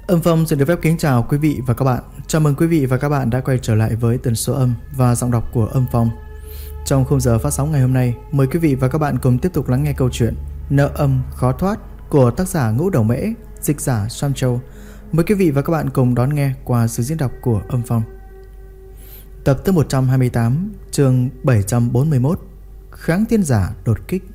Âm Phong xin được phép kính chào quý vị và các bạn. Chào mừng quý vị và các bạn đã quay trở lại với tần số âm và giọng đọc của Âm Phong. Trong khung giờ phát sóng ngày hôm nay, mời quý vị và các bạn cùng tiếp tục lắng nghe câu chuyện Nợ âm khó thoát của tác giả Ngũ Đầu Mễ, dịch giả Sam Châu. Mời quý vị và các bạn cùng đón nghe qua sự diễn đọc của Âm Phong. Tập thứ 128, chương 741, Kháng Thiên Giả đột kích.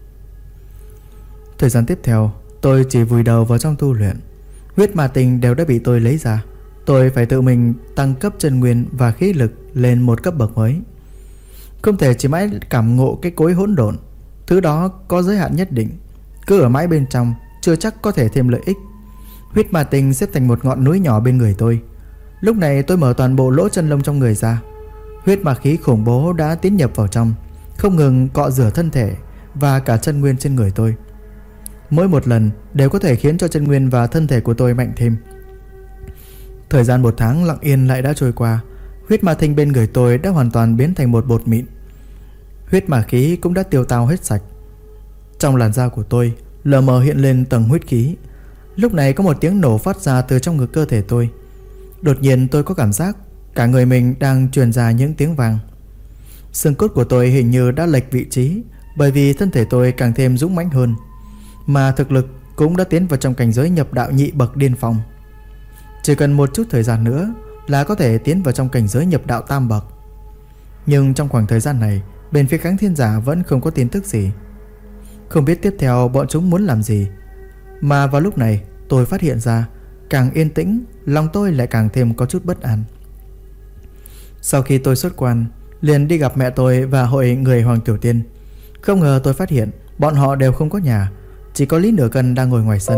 Thời gian tiếp theo, tôi chỉ vùi đầu vào trong tu luyện. Huyết ma tinh đều đã bị tôi lấy ra. Tôi phải tự mình tăng cấp chân nguyên và khí lực lên một cấp bậc mới. Không thể chỉ mãi cảm ngộ cái cối hỗn độn. Thứ đó có giới hạn nhất định. Cứ ở mãi bên trong chưa chắc có thể thêm lợi ích. Huyết ma tinh xếp thành một ngọn núi nhỏ bên người tôi. Lúc này tôi mở toàn bộ lỗ chân lông trong người ra. Huyết ma khí khủng bố đã tiến nhập vào trong, không ngừng cọ rửa thân thể và cả chân nguyên trên người tôi. Mỗi một lần đều có thể khiến cho chân nguyên và thân thể của tôi mạnh thêm. Thời gian 1 tháng lặng yên lại đã trôi qua. Huyết ma tinh bên người tôi đã hoàn toàn biến thành một bột mịn. Huyết ma khí cũng đã tiêu tao hết sạch. Trong làn da của tôi lờ mờ hiện lên tầng huyết khí. Lúc này có một tiếng nổ phát ra từ trong ngực cơ thể tôi. Đột nhiên tôi có cảm giác cả người mình đang truyền ra những tiếng vang. Xương cốt của tôi hình như đã lệch vị trí, bởi vì thân thể tôi càng thêm dũng mãnh hơn, mà thực lực cũng đã tiến vào trong cảnh giới nhập đạo nhị bậc điên phong. Chỉ cần một chút thời gian nữa là có thể tiến vào trong cảnh giới nhập đạo tam bậc. Nhưng trong khoảng thời gian này, bên phía Kháng Thiên Giả vẫn không có tin tức gì. Không biết tiếp theo bọn chúng muốn làm gì. Mà vào lúc này tôi phát hiện ra, càng yên tĩnh, lòng tôi lại càng thêm có chút bất an. Sau khi tôi xuất quan, liền đi gặp mẹ tôi và hội người Hoàng Tiểu Tiên. Không ngờ tôi phát hiện bọn họ đều không có nhà, chỉ có Lý Nửa Cân đang ngồi ngoài sân.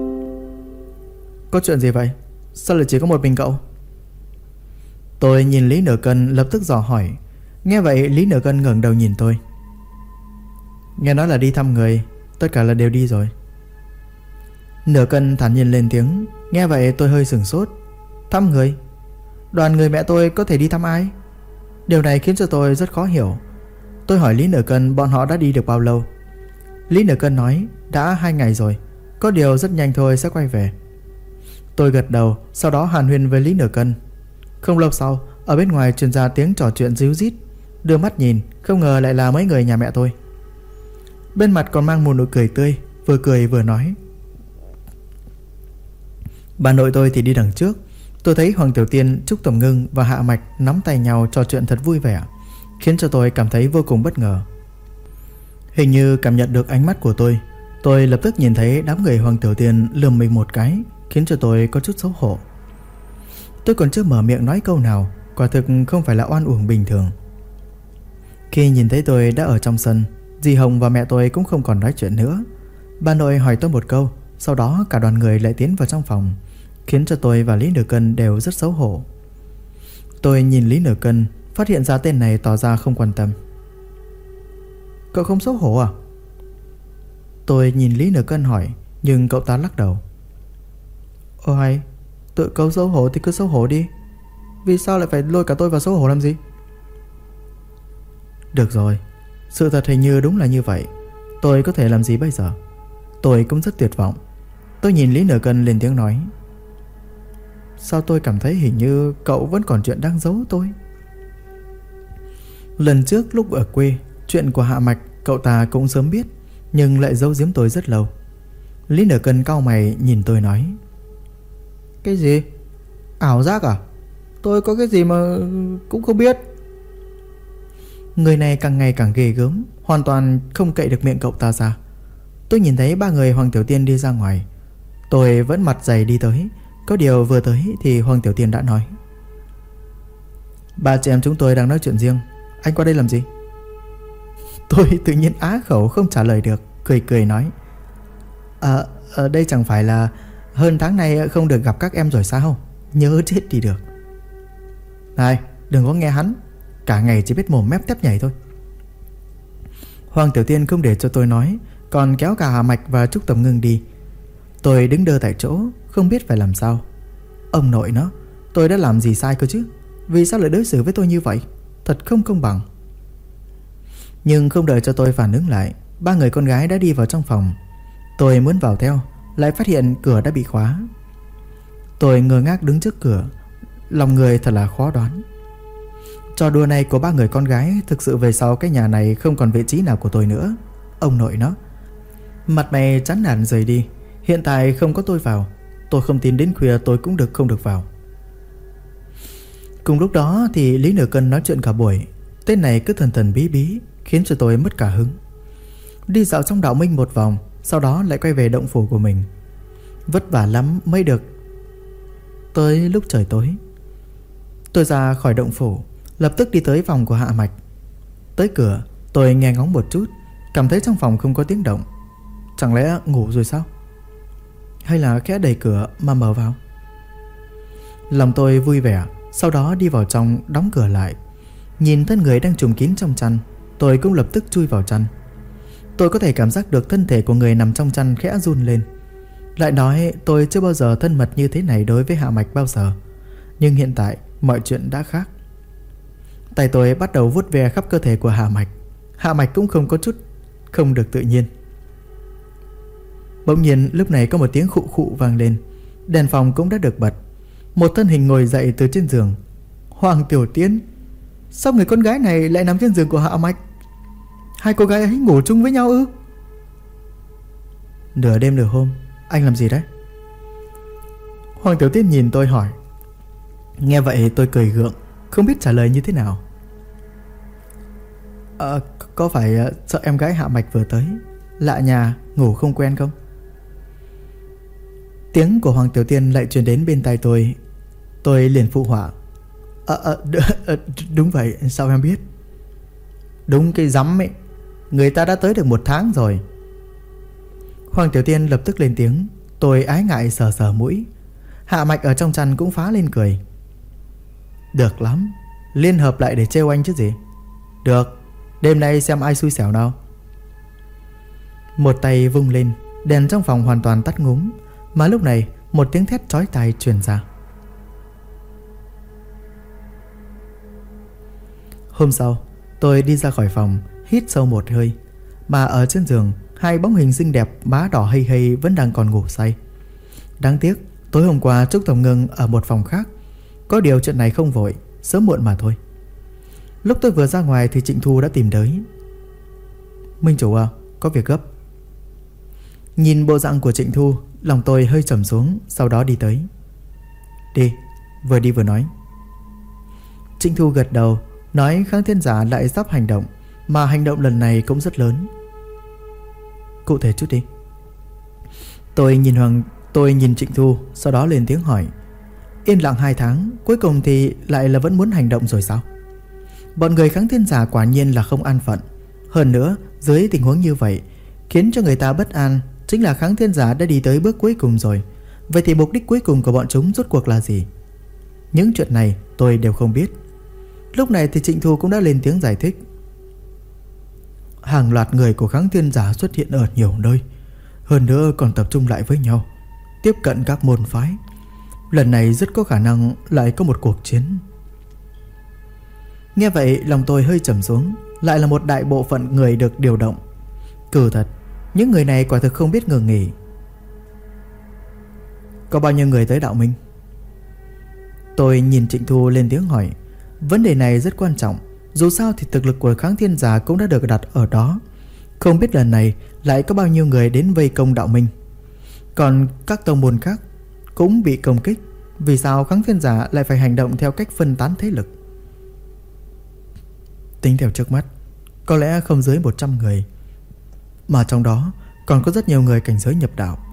Có chuyện gì vậy? Sao lại chỉ có một mình cậu? Tôi nhìn Lý Nửa Cân lập tức dò hỏi. Nghe vậy Lý Nửa Cân ngẩng đầu nhìn tôi. Nghe nói là đi thăm người. Tất cả là đều đi rồi. Nửa Cân thản nhiên lên tiếng. Nghe vậy tôi hơi sửng sốt. Thăm người? Đoàn người mẹ tôi có thể đi thăm ai? Điều này khiến cho tôi rất khó hiểu. Tôi hỏi Lý Nửa Cân bọn họ đã đi được bao lâu. Lý Nửa Cân nói đã 2 ngày rồi, có điều rất nhanh thôi sẽ quay về. Tôi gật đầu, sau đó hàn huyên với Lý Nửa Cân. Không lâu sau, ở bên ngoài truyền ra tiếng trò chuyện ríu rít. Đưa mắt nhìn, không ngờ lại là mấy người nhà mẹ tôi. Bên mặt còn mang một nụ cười tươi, vừa cười vừa nói. Bà nội tôi thì đi đằng trước. Tôi thấy Hoàng Tiểu Tiên, Trúc Tầm Ngưng và Hạ Mạch nắm tay nhau trò chuyện thật vui vẻ, khiến cho tôi cảm thấy vô cùng bất ngờ. Hình như cảm nhận được ánh mắt của tôi lập tức nhìn thấy đám người Hoàng Tiểu Tiên lườm mình một cái, khiến cho tôi có chút xấu hổ. Tôi còn chưa mở miệng nói câu nào, quả thực không phải là oan uổng bình thường. Khi nhìn thấy tôi đã ở trong sân, dì Hồng và mẹ tôi cũng không còn nói chuyện nữa. Bà nội hỏi tôi một câu, sau đó cả đoàn người lại tiến vào trong phòng, khiến cho tôi và Lý Nửa Cân đều rất xấu hổ. Tôi nhìn Lý Nửa Cân, phát hiện ra tên này tỏ ra không quan tâm. Cậu không xấu hổ à? Tôi nhìn Lý Nửa Cân hỏi, nhưng cậu ta lắc đầu. Ồ hay, tự cậu xấu hổ thì cứ xấu hổ đi. Vì sao lại phải lôi cả tôi vào xấu hổ làm gì? Được rồi, sự thật hình như đúng là như vậy. Tôi có thể làm gì bây giờ? Tôi cũng rất tuyệt vọng. Tôi nhìn Lý Nửa Cân lên tiếng nói. Sao tôi cảm thấy hình như cậu vẫn còn chuyện đang giấu tôi? Lần trước lúc ở quê, chuyện của Hạ Mạch cậu ta cũng sớm biết, nhưng lại giấu giếm tôi rất lâu. Lý Nửa Cân cau mày nhìn tôi nói. Cái gì? Ảo giác à? Tôi có cái gì mà cũng không biết. Người này càng ngày càng ghê gớm, hoàn toàn không cậy được miệng cậu ta ra. Tôi nhìn thấy 3 người Hoàng Tiểu Tiên đi ra ngoài. Tôi vẫn mặt dày đi tới. Có điều vừa tới thì Hoàng Tiểu Tiên đã nói. 3 chị em chúng tôi đang nói chuyện riêng, anh qua đây làm gì? Tôi tự nhiên á khẩu không trả lời được, cười nói. Ở đây chẳng phải là hơn tháng nay không được gặp các em rồi sao? Nhớ chết đi được. Này, đừng có nghe hắn, cả ngày chỉ biết mồm mép tép nhảy thôi. Hoàng Tiểu Tiên không để cho tôi nói, còn kéo cả Hà Mạch và Trúc Tầm Ngưng đi. Tôi đứng đơ tại chỗ, không biết phải làm sao. Ông nội nó, tôi đã làm gì sai cơ chứ? Vì sao lại đối xử với tôi như vậy? Thật không công bằng. Nhưng không đợi cho tôi phản ứng lại, 3 người con gái đã đi vào trong phòng. Tôi muốn vào theo, lại phát hiện cửa đã bị khóa. Tôi ngơ ngác đứng trước cửa. Lòng người thật là khó đoán. Trò đùa này của ba người con gái thực sự về sau cái nhà này không còn vị trí nào của tôi nữa. Ông nội nó. Mặt mày chán nản rời đi. Hiện tại không có tôi vào, tôi không tin đến khuya tôi cũng không được vào. Cùng lúc đó thì Lý Nửa Cân nói chuyện cả buổi. Tên này cứ thần thần bí bí, khiến cho tôi mất cả hứng. Đi dạo trong đạo minh một vòng, sau đó lại quay về động phủ của mình. Vất vả lắm mới được. Tới lúc trời tối, tôi ra khỏi động phủ, lập tức đi tới phòng của Hạ Mạch. Tới cửa, tôi nghe ngóng một chút, cảm thấy trong phòng không có tiếng động. Chẳng lẽ ngủ rồi sao? Hay là khẽ đẩy cửa mà mở vào? Lòng tôi vui vẻ. Sau đó đi vào trong, đóng cửa lại. Nhìn thân người đang trùm kín trong chăn, tôi cũng lập tức chui vào chăn. Tôi có thể cảm giác được thân thể của người nằm trong chăn khẽ run lên. Lại nói tôi chưa bao giờ thân mật như thế này đối với Hạ Mạch bao giờ. Nhưng hiện tại mọi chuyện đã khác. Tay tôi bắt đầu vuốt ve khắp cơ thể của Hạ Mạch. Hạ Mạch cũng không có chút không được tự nhiên. Bỗng nhiên lúc này có một tiếng khụ khụ vang lên. Đèn phòng cũng đã được bật. Một thân hình ngồi dậy từ trên giường. Hoàng Tiểu Tiên. Sao người con gái này lại nằm trên giường của Hạ Mạch? Hai cô gái ấy ngủ chung với nhau ư? Nửa đêm nửa hôm, anh làm gì đấy? Hoàng Tiểu Tiên nhìn tôi hỏi. Nghe vậy tôi cười gượng, không biết trả lời như thế nào. Có phải sợ em gái Hạ Mạch vừa tới, lạ nhà, ngủ không quen không? Tiếng của Hoàng Tiểu Tiên lại truyền đến bên tai tôi. Tôi liền phụ họa. Đúng vậy, sao em biết? Đúng cái rắm ấy, người ta đã tới được 1 tháng rồi. Hoàng Tiểu Tiên lập tức lên tiếng. Tôi ái ngại sờ sờ mũi. Hạ Mạch ở trong chăn cũng phá lên cười. Được lắm, liên hợp lại để trêu anh chứ gì. Được, đêm nay xem ai xui xẻo nào. Một tay vung lên, đèn trong phòng hoàn toàn tắt ngúm. Mà lúc này một tiếng thét chói tai truyền ra. Hôm sau, tôi đi ra khỏi phòng, hít sâu một hơi. Mà ở trên giường, hai bóng hình xinh đẹp má đỏ hây hây vẫn đang còn ngủ say. Đáng tiếc, tối hôm qua Trúc Tổng Ngưng ở một phòng khác. Có điều chuyện này không vội, sớm muộn mà thôi. Lúc tôi vừa ra ngoài thì Trịnh Thu đã tìm tới. Minh chủ à, có việc gấp. Nhìn bộ dạng của Trịnh Thu, lòng tôi hơi trầm xuống. Sau đó đi tới. Đi vừa nói. Trịnh Thu gật đầu, nói Kháng Thiên Giả lại sắp hành động. Mà hành động lần này cũng rất lớn. Cụ thể chút đi. Tôi nhìn Trịnh Thu, sau đó lên tiếng hỏi. Yên lặng 2 tháng, cuối cùng thì lại là vẫn muốn hành động rồi sao? Bọn người Kháng Thiên Giả quả nhiên là không an phận. Hơn nữa, dưới tình huống như vậy, khiến cho người ta bất an chính là Kháng Thiên Giả đã đi tới bước cuối cùng rồi. Vậy thì mục đích cuối cùng của bọn chúng rốt cuộc là gì? Những chuyện này tôi đều không biết. Lúc này thì Trịnh Thu cũng đã lên tiếng giải thích. Hàng loạt người của Kháng Thiên Giả xuất hiện ở nhiều nơi, hơn nữa còn tập trung lại với nhau, tiếp cận các môn phái. Lần này rất có khả năng lại có một cuộc chiến. Nghe vậy lòng tôi hơi trầm xuống. Lại là một đại bộ phận người được điều động. Cừ thật, những người này quả thực không biết ngừng nghỉ. Có bao nhiêu người tới đạo minh? Tôi nhìn Trịnh Thu lên tiếng hỏi. Vấn đề này rất quan trọng. Dù sao thì thực lực của Kháng Thiên Giả cũng đã được đặt ở đó. Không biết lần này lại có bao nhiêu người đến vây công đạo minh. Còn các tông môn khác cũng bị công kích. Vì sao Kháng Thiên Giả lại phải hành động theo cách phân tán thế lực? Tính theo trước mắt, có lẽ không dưới 100 người. Mà trong đó còn có rất nhiều người cảnh giới nhập đạo.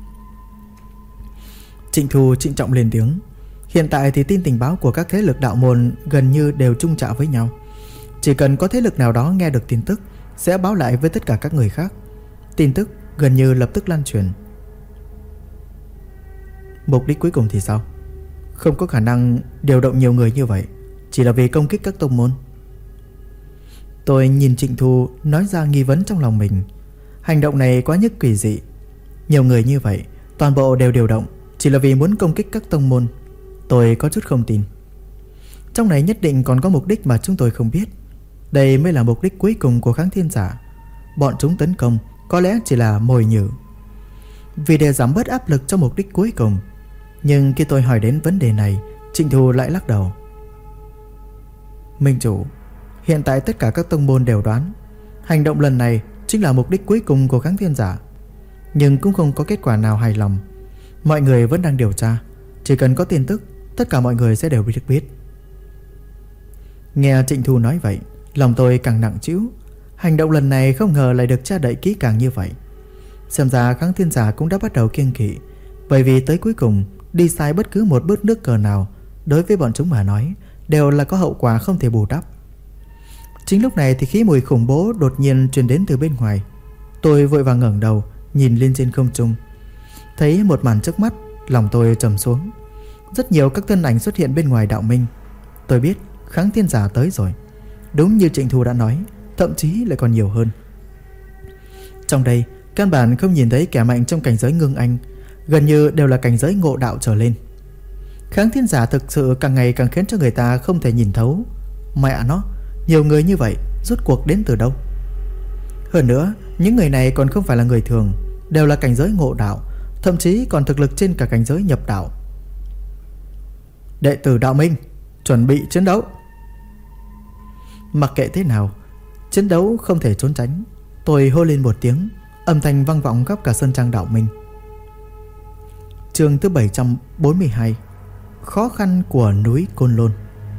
Trịnh Thu trịnh trọng lên tiếng. Hiện tại thì tin tình báo của các thế lực đạo môn gần như đều chung chạ với nhau. Chỉ cần có thế lực nào đó nghe được tin tức sẽ báo lại với tất cả các người khác. Tin tức gần như lập tức lan truyền. Mục đích cuối cùng thì sao? Không có khả năng điều động nhiều người như vậy chỉ là vì công kích các tông môn. Tôi nhìn Trịnh Thu nói ra nghi vấn trong lòng mình. Hành động này quá nhất quỷ dị. Nhiều người như vậy toàn bộ đều điều động chỉ là vì muốn công kích các tông môn. Tôi có chút không tin. Trong này nhất định còn có mục đích mà chúng tôi không biết. Đây mới là mục đích cuối cùng của Kháng Thiên Giả. Bọn chúng tấn công có lẽ chỉ là mồi nhử. Vì để giảm bớt áp lực cho mục đích cuối cùng, Nhưng khi tôi hỏi đến vấn đề này, Trịnh Thu lại lắc đầu. Minh chủ, hiện tại tất cả các tông môn đều đoán hành động lần này chính là mục đích cuối cùng của Kháng Thiên Giả, nhưng cũng không có kết quả nào hài lòng. Mọi người vẫn đang điều tra, chỉ cần có tin tức, tất cả mọi người sẽ đều được biết. Nghe Trịnh Thu nói vậy, lòng tôi càng nặng trĩu. Hành động lần này không ngờ lại được tra đậy kỹ càng như vậy. Xem ra Kháng Thiên Giả cũng đã bắt đầu kiêng kỵ, bởi vì tới cuối cùng, đi sai bất cứ một bước nước cờ nào đối với bọn chúng mà nói đều là có hậu quả không thể bù đắp. Chính lúc này thì khí mùi khủng bố đột nhiên truyền đến từ bên ngoài. Tôi vội vàng ngẩng đầu nhìn lên trên không trung, thấy một màn trước mắt, lòng tôi trầm xuống. Rất nhiều các thân ảnh xuất hiện bên ngoài đạo minh. Tôi biết Kháng Thiên Giả tới rồi. Đúng như Trịnh Thu đã nói, thậm chí lại còn nhiều hơn. Trong đây căn bản không nhìn thấy kẻ mạnh trong cảnh giới ngưng anh, gần như đều là cảnh giới ngộ đạo trở lên. Kháng Thiên Giả thực sự càng ngày càng khiến cho người ta không thể nhìn thấu. Mẹ nó, nhiều người như vậy rốt cuộc đến từ đâu? Hơn nữa, những người này còn không phải là người thường, đều là cảnh giới ngộ đạo, thậm chí còn thực lực trên cả cảnh giới nhập đạo. Đệ tử đạo minh, chuẩn bị chiến đấu. Mặc kệ thế nào, chiến đấu không thể trốn tránh. Tôi hô lên một tiếng, âm thanh vang vọng khắp cả sân trang đạo minh. Chương thứ 742, khó khăn của núi Côn Lôn.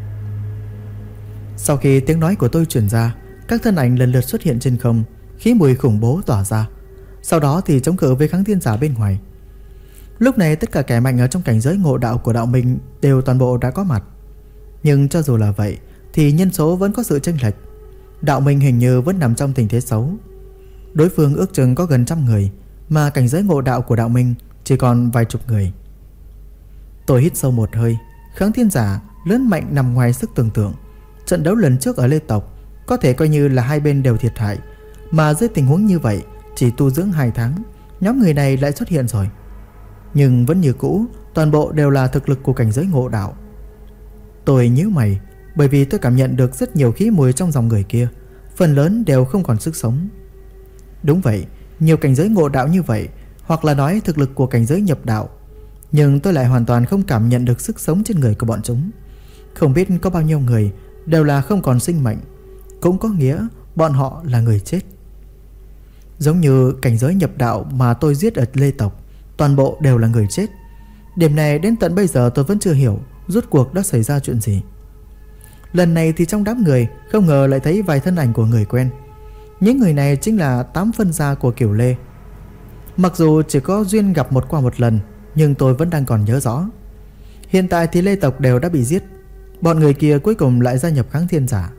Sau khi tiếng nói của tôi truyền ra, các thân ảnh lần lượt xuất hiện trên không, khí mùi khủng bố tỏa ra. Sau đó thì chống cự với Kháng Thiên Giả bên ngoài. Lúc này tất cả kẻ mạnh ở trong cảnh giới ngộ đạo của đạo minh đều toàn bộ đã có mặt. Nhưng cho dù là vậy thì nhân số vẫn có sự chênh lệch. Đạo minh hình như vẫn nằm trong tình thế xấu. Đối phương ước chừng có gần 100 người, mà cảnh giới ngộ đạo của đạo minh chỉ còn vài chục người. Tôi hít sâu một hơi. Kháng Thiên Giả lớn mạnh nằm ngoài sức tưởng tượng. Trận đấu lần trước ở Lê Tộc có thể coi như là hai bên đều thiệt hại, mà dưới tình huống như vậy, chỉ tu dưỡng 2 tháng, nhóm người này lại xuất hiện rồi. Nhưng vẫn như cũ, toàn bộ đều là thực lực của cảnh giới ngộ đạo. Tôi nhíu mày, bởi vì tôi cảm nhận được rất nhiều khí mùi trong dòng người kia, phần lớn đều không còn sức sống. Đúng vậy, nhiều cảnh giới ngộ đạo như vậy, hoặc là nói thực lực của cảnh giới nhập đạo, nhưng tôi lại hoàn toàn không cảm nhận được sức sống trên người của bọn chúng. Không biết có bao nhiêu người đều là không còn sinh mệnh, cũng có nghĩa bọn họ là người chết. Giống như cảnh giới nhập đạo mà tôi giết ở Lê Tộc, toàn bộ đều là người chết. Điểm này đến tận bây giờ tôi vẫn chưa hiểu rốt cuộc đã xảy ra chuyện gì. Lần này thì trong đám người không ngờ lại thấy vài thân ảnh của người quen. Những người này chính là 8 phân gia của Cửu Lê. Mặc dù chỉ có duyên gặp qua một lần, nhưng tôi vẫn đang còn nhớ rõ. Hiện tại thì Lê Tộc đều đã bị giết, bọn người kia cuối cùng lại gia nhập Kháng Thiên Giả.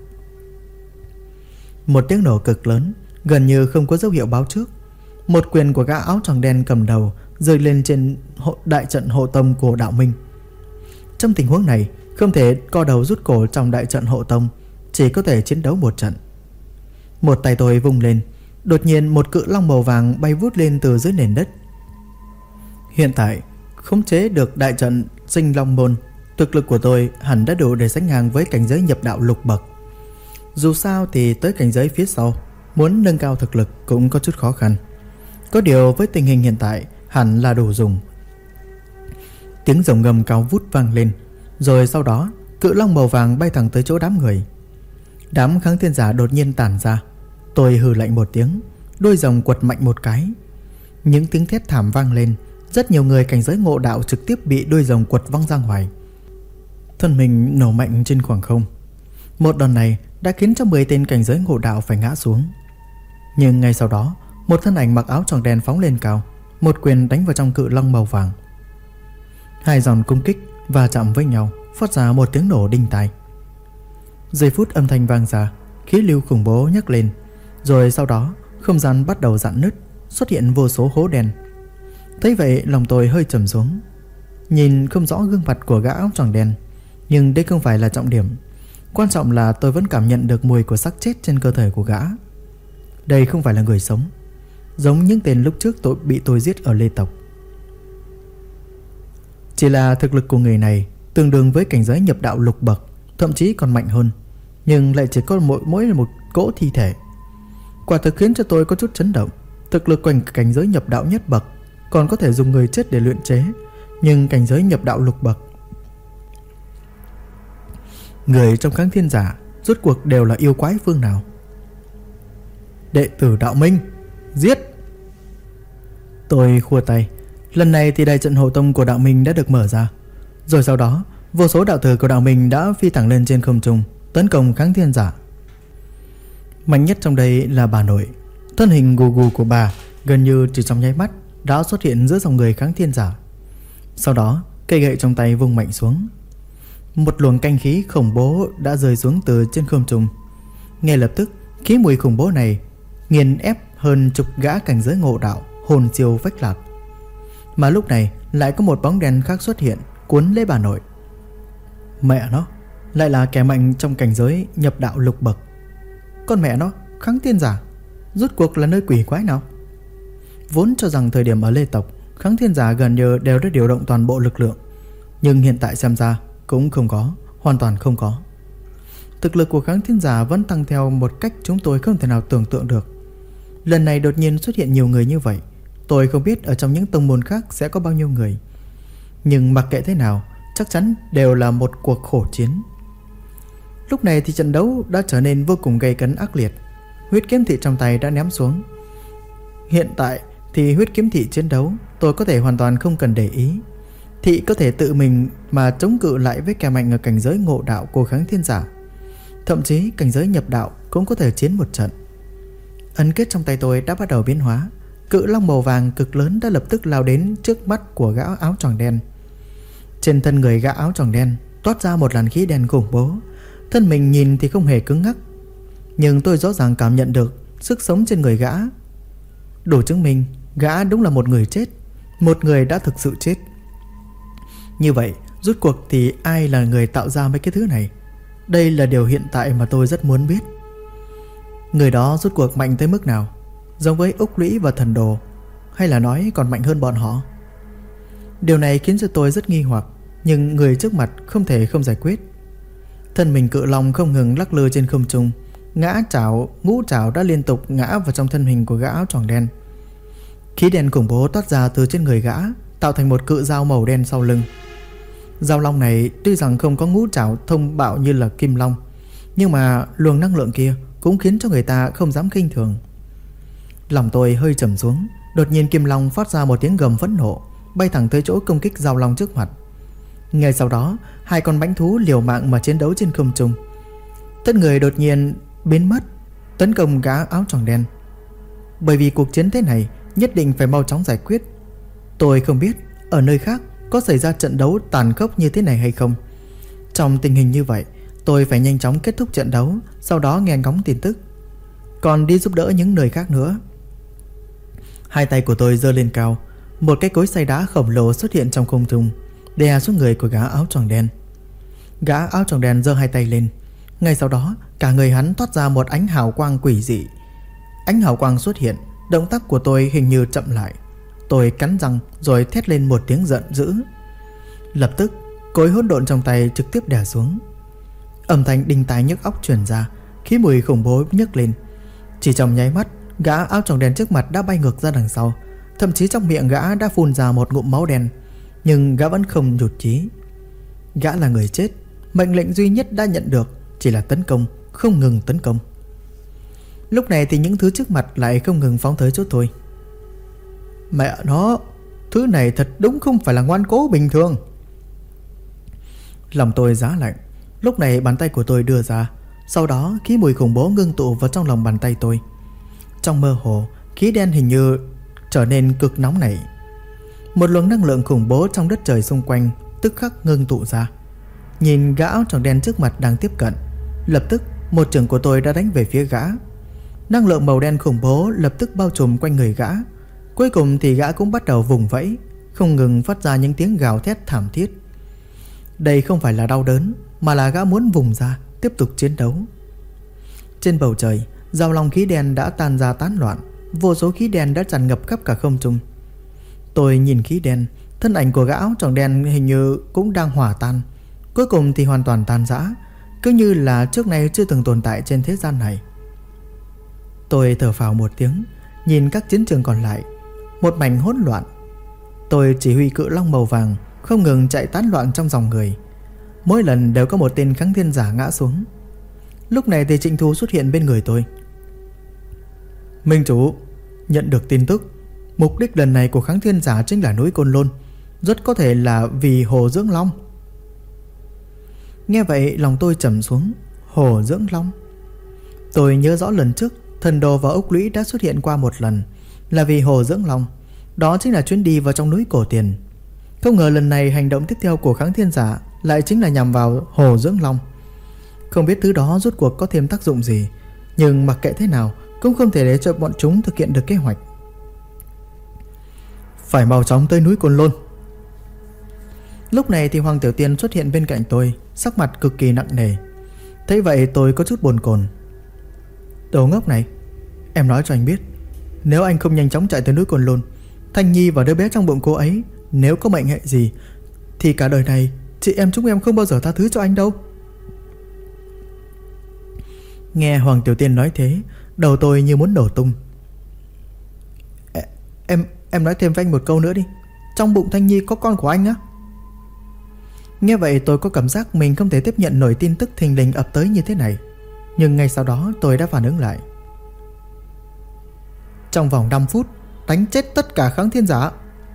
Một tiếng nổ cực lớn, gần như không có dấu hiệu báo trước. Một quyền của gã áo choàng đen cầm đầu rơi lên trên đại trận hộ tông của đạo minh. Trong tình huống này, không thể co đầu rút cổ trong đại trận hộ tông, chỉ có thể chiến đấu một trận. Một tay tôi vung lên, đột nhiên một cự long màu vàng bay vút lên từ dưới nền đất. Hiện tại khống chế được đại trận Sinh Long Môn, thực lực của tôi hẳn đã đủ để sánh ngang với cảnh giới nhập đạo lục bậc. Dù sao thì tới cảnh giới phía sau, muốn nâng cao thực lực cũng có chút khó khăn. Có điều với tình hình hiện tại hẳn là đủ dùng. Tiếng rồng ngầm cao vút vang lên, rồi sau đó cự long màu vàng bay thẳng tới chỗ đám người. Đám Kháng Thiên Giả đột nhiên tản ra. Tôi hừ lạnh một tiếng, đuôi rồng quật mạnh một cái. Những tiếng thét thảm vang lên. Rất nhiều người cảnh giới ngộ đạo trực tiếp bị đuôi rồng quật văng ra ngoài, thân mình nổ mạnh trên khoảng không. Một đòn này đã khiến cho 10 tên cảnh giới ngộ đạo phải ngã xuống. Nhưng ngay sau đó, một thân ảnh mặc áo choàng đen phóng lên cao, một quyền đánh vào trong cự long màu vàng. Hai dòng công kích va chạm với nhau, phát ra một tiếng nổ đinh tai. Giây phút âm thanh vang ra, khí lưu khủng bố nhấc lên, rồi sau đó không gian bắt đầu rạn nứt, xuất hiện vô số hố đen. Thấy vậy lòng tôi hơi trầm xuống. Nhìn không rõ gương mặt của gã áo choàng đen, nhưng đây không phải là trọng điểm. Quan trọng là tôi vẫn cảm nhận được mùi của xác chết trên cơ thể của gã. Đây không phải là người sống, giống những tên lúc trước bị tôi giết ở Lê Tộc. Chỉ là thực lực của người này tương đương với cảnh giới nhập đạo lục bậc, thậm chí còn mạnh hơn, nhưng lại chỉ có mỗi một cỗ thi thể. Quả thực khiến cho tôi có chút chấn động. Thực lực quanh cảnh giới nhập đạo nhất bậc còn có thể dùng người chết để luyện chế, nhưng cảnh giới nhập đạo lục bậc. Người trong kháng thiên giả rốt cuộc đều là yêu quái phương nào? Đệ tử đạo minh, giết! Tôi khua tay. Lần này thì đại trận hộ tông của đạo minh đã được mở ra. Rồi sau đó vô số đạo tử của đạo minh đã phi thẳng lên trên không trung, tấn công kháng thiên giả. Mạnh nhất trong đây là bà nội. Thân hình gù gù của bà gần như chỉ trong nháy mắt đã xuất hiện giữa dòng người kháng thiên giả. Sau đó cây gậy trong tay vung mạnh xuống. Một luồng canh khí khủng bố đã rơi xuống từ trên không trung. Ngay lập tức khí mùi khủng bố này nghiền ép hơn chục gã cảnh giới ngộ đạo, hồn siêu phách lạc. Mà lúc này lại có một bóng đen khác xuất hiện, cuốn lấy bà nội. Mẹ nó, lại là kẻ mạnh trong cảnh giới nhập đạo lục bậc. Con mẹ nó, kháng thiên giả rốt cuộc là nơi quỷ quái nào? Vốn cho rằng thời điểm ở Lê tộc, kháng thiên giả gần như đều đã điều động toàn bộ lực lượng, nhưng hiện tại xem ra cũng không có, hoàn toàn không có. Thực lực của kháng thiên giả vẫn tăng theo một cách chúng tôi không thể nào tưởng tượng được. Lần này đột nhiên xuất hiện nhiều người như vậy. Tôi không biết ở trong những tông môn khác sẽ có bao nhiêu người, nhưng mặc kệ thế nào, chắc chắn đều là một cuộc khổ chiến. Lúc này thì trận đấu đã trở nên vô cùng gay cấn ác liệt. Huyết kiếm thị trong tay đã ném xuống. Hiện tại thì huyết kiếm thị chiến đấu, tôi có thể hoàn toàn không cần để ý. Thị có thể tự mình mà chống cự lại với kẻ mạnh ở cảnh giới ngộ đạo của kháng thiên giả. Thậm chí cảnh giới nhập đạo cũng có thể chiến một trận. Ấn kết trong tay tôi đã bắt đầu biến hóa. Cự long màu vàng cực lớn đã lập tức lao đến trước mắt của gã áo choàng đen. Trên thân người gã áo choàng đen toát ra một làn khí đen khủng bố. Thân mình nhìn thì không hề cứng ngắc, nhưng tôi rõ ràng cảm nhận được sức sống trên người gã. Đủ chứng minh gã đúng là một người chết, một người đã thực sự chết. Như vậy rốt cuộc thì ai là người tạo ra mấy cái thứ này? Đây là điều hiện tại mà tôi rất muốn biết. Người đó rốt cuộc mạnh tới mức nào? Giống với Úc Lũy và Thần Đồ, hay là nói còn mạnh hơn bọn họ? Điều này khiến cho tôi rất nghi hoặc, nhưng người trước mặt không thể không giải quyết. Thân mình cự long không ngừng lắc lư trên không trung. Ngũ trảo đã liên tục ngã vào trong thân hình của gã áo choàng đen. Khí đen khủng bố toát ra từ trên người gã, tạo thành một cự dao màu đen sau lưng. Dao long này tuy rằng không có ngũ trảo thông bạo như là kim long, nhưng mà luồng năng lượng kia cũng khiến cho người ta không dám khinh thường. Lòng tôi hơi trầm xuống. Đột nhiên kim long phát ra một tiếng gầm phẫn nộ, bay thẳng tới chỗ công kích dao long trước mặt. Ngay sau đó, hai con mãnh thú liều mạng mà chiến đấu trên không trung. Thân người đột nhiên biến mất, tấn công gã áo choàng đen. Bởi vì cuộc chiến thế này nhất định phải mau chóng giải quyết. Tôi không biết ở nơi khác có xảy ra trận đấu tàn khốc như thế này hay không. Trong tình hình như vậy, tôi phải nhanh chóng kết thúc trận đấu, sau đó nghe ngóng tin tức, còn đi giúp đỡ những nơi khác nữa. Hai tay của tôi giơ lên cao. Một cái cối xay đá khổng lồ xuất hiện trong không trung, đè xuống người của gã áo choàng đen. Gã áo choàng đen giơ hai tay lên. Ngay sau đó cả người hắn toát ra một ánh hào quang quỷ dị. Ánh hào quang xuất hiện, động tác của tôi hình như chậm lại. Tôi cắn răng rồi thét lên một tiếng giận dữ. Lập tức cối hỗn độn trong tay trực tiếp đè xuống. Âm thanh đinh tai nhức óc truyền ra, khí mùi khủng bố nhấc lên. Chỉ trong nháy mắt, gã áo choàng đen trước mặt đã bay ngược ra đằng sau. Thậm chí trong miệng gã đã phun ra một ngụm máu đen. Nhưng gã vẫn không nhụt chí. Gã là người chết, mệnh lệnh duy nhất đã nhận được chỉ là tấn công, không ngừng tấn công. Lúc này thì những thứ trước mặt lại không ngừng phóng tới chỗ tôi. Mẹ nó, thứ này thật đúng không phải là ngoan cố bình thường. Lòng tôi giá lạnh. Lúc này bàn tay của tôi đưa ra. Sau đó khí mùi khủng bố ngưng tụ vào trong lòng bàn tay tôi. Trong mơ hồ, khí đen hình như trở nên cực nóng nảy. Một luồng năng lượng khủng bố trong đất trời xung quanh tức khắc ngưng tụ ra. Nhìn gã áo choàng đen trước mặt đang tiếp cận, lập tức một chưởng của tôi đã đánh về phía gã. Năng lượng màu đen khủng bố lập tức bao trùm quanh người gã. Cuối cùng thì gã cũng bắt đầu vùng vẫy, không ngừng phát ra những tiếng gào thét thảm thiết. Đây không phải là đau đớn, mà là gã muốn vùng ra, tiếp tục chiến đấu. Trên bầu trời, dao long khí đen đã tan ra tán loạn. Vô số khí đen đã tràn ngập khắp cả không trung. Tôi nhìn khí đen, thân ảnh của gã áo choàng đen hình như cũng đang hòa tan. Cuối cùng thì hoàn toàn tan rã, cứ như là trước nay chưa từng tồn tại trên thế gian này. Tôi thở phào một tiếng, nhìn các chiến trường còn lại, một mảnh hỗn loạn. Tôi chỉ huy cự long màu vàng không ngừng chạy tán loạn trong dòng người. Mỗi lần đều có một tên kháng thiên giả ngã xuống. Lúc này thì Trịnh Thu xuất hiện bên người tôi. Minh chủ, nhận được tin tức, mục đích lần này của kháng thiên giả chính là núi Côn Lôn, rất có thể là vì Hồ Dưỡng Long. Nghe vậy lòng tôi trầm xuống. Hồ Dưỡng Long. Tôi nhớ rõ lần trước thần đồ và ốc lũy đã xuất hiện qua một lần, là vì Hồ Dưỡng Long. Đó chính là chuyến đi vào trong núi cổ tiền. Không ngờ lần này hành động tiếp theo của kháng thiên giả lại chính là nhằm vào Hồ Dưỡng Long. Không biết thứ đó rốt cuộc có thêm tác dụng gì, nhưng mặc kệ thế nào cũng không thể để cho bọn chúng thực hiện được kế hoạch. Phải mau chóng tới núi Côn Lôn. Lúc này thì Hoàng Tiểu Tiên xuất hiện bên cạnh tôi, sắc mặt cực kỳ nặng nề. Thấy vậy tôi có chút buồn cồn. Đồ ngốc này, em nói cho anh biết, nếu anh không nhanh chóng chạy tới núi Côn Lôn, Thanh Nhi và đứa bé trong bụng cô ấy nếu có mệnh hệ gì thì cả đời này chị em chúng em không bao giờ tha thứ cho anh đâu. Nghe Hoàng Tiểu Tiên nói thế, đầu tôi như muốn nổ tung. Em nói thêm với anh một câu nữa đi. Trong bụng Thanh Nhi có con của anh á? Nghe vậy tôi có cảm giác mình không thể tiếp nhận nổi tin tức thình lình ập tới như thế này. Nhưng ngay sau đó tôi đã phản ứng lại. Trong vòng 5 phút đánh chết tất cả kháng thiên giả.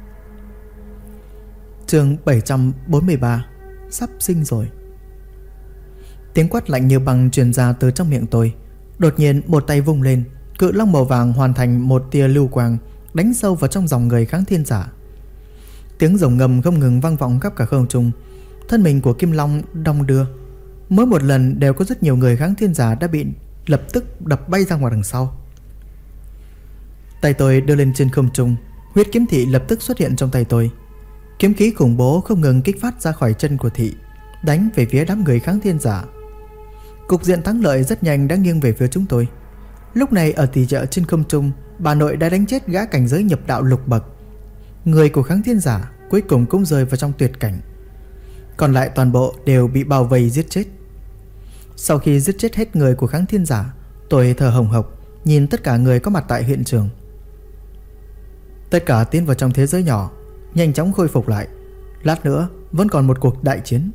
Chương 743. Sắp sinh rồi. Tiếng quát lạnh như băng truyền ra từ trong miệng tôi. Đột nhiên một tay vung lên, cự long màu vàng hoàn thành một tia lưu quang đánh sâu vào trong dòng người kháng thiên giả. Tiếng rồng ngầm không ngừng vang vọng khắp cả không trung. Thân mình của Kim Long đong đưa. Mỗi một lần đều có rất nhiều người kháng thiên giả đã bị lập tức đập bay ra ngoài đằng sau. Tay tôi đưa lên trên không trung, huyết kiếm thị lập tức xuất hiện trong tay tôi. Kiếm khí khủng bố không ngừng kích phát ra khỏi chân của thị, đánh về phía đám người kháng thiên giả. Cục diện thắng lợi rất nhanh đã nghiêng về phía chúng tôi. Lúc này ở tỷ chợ trên không trung, bà nội đã đánh chết gã cảnh giới nhập đạo lục bậc. Người của kháng thiên giả cuối cùng cũng rơi vào trong tuyệt cảnh. Còn lại toàn bộ đều bị bao vây giết chết. Sau khi giết chết hết người của kháng thiên giả, tôi thở hồng hộc nhìn tất cả người có mặt tại hiện trường. Tất cả tiến vào trong thế giới nhỏ, nhanh chóng khôi phục lại. Lát nữa vẫn còn một cuộc đại chiến.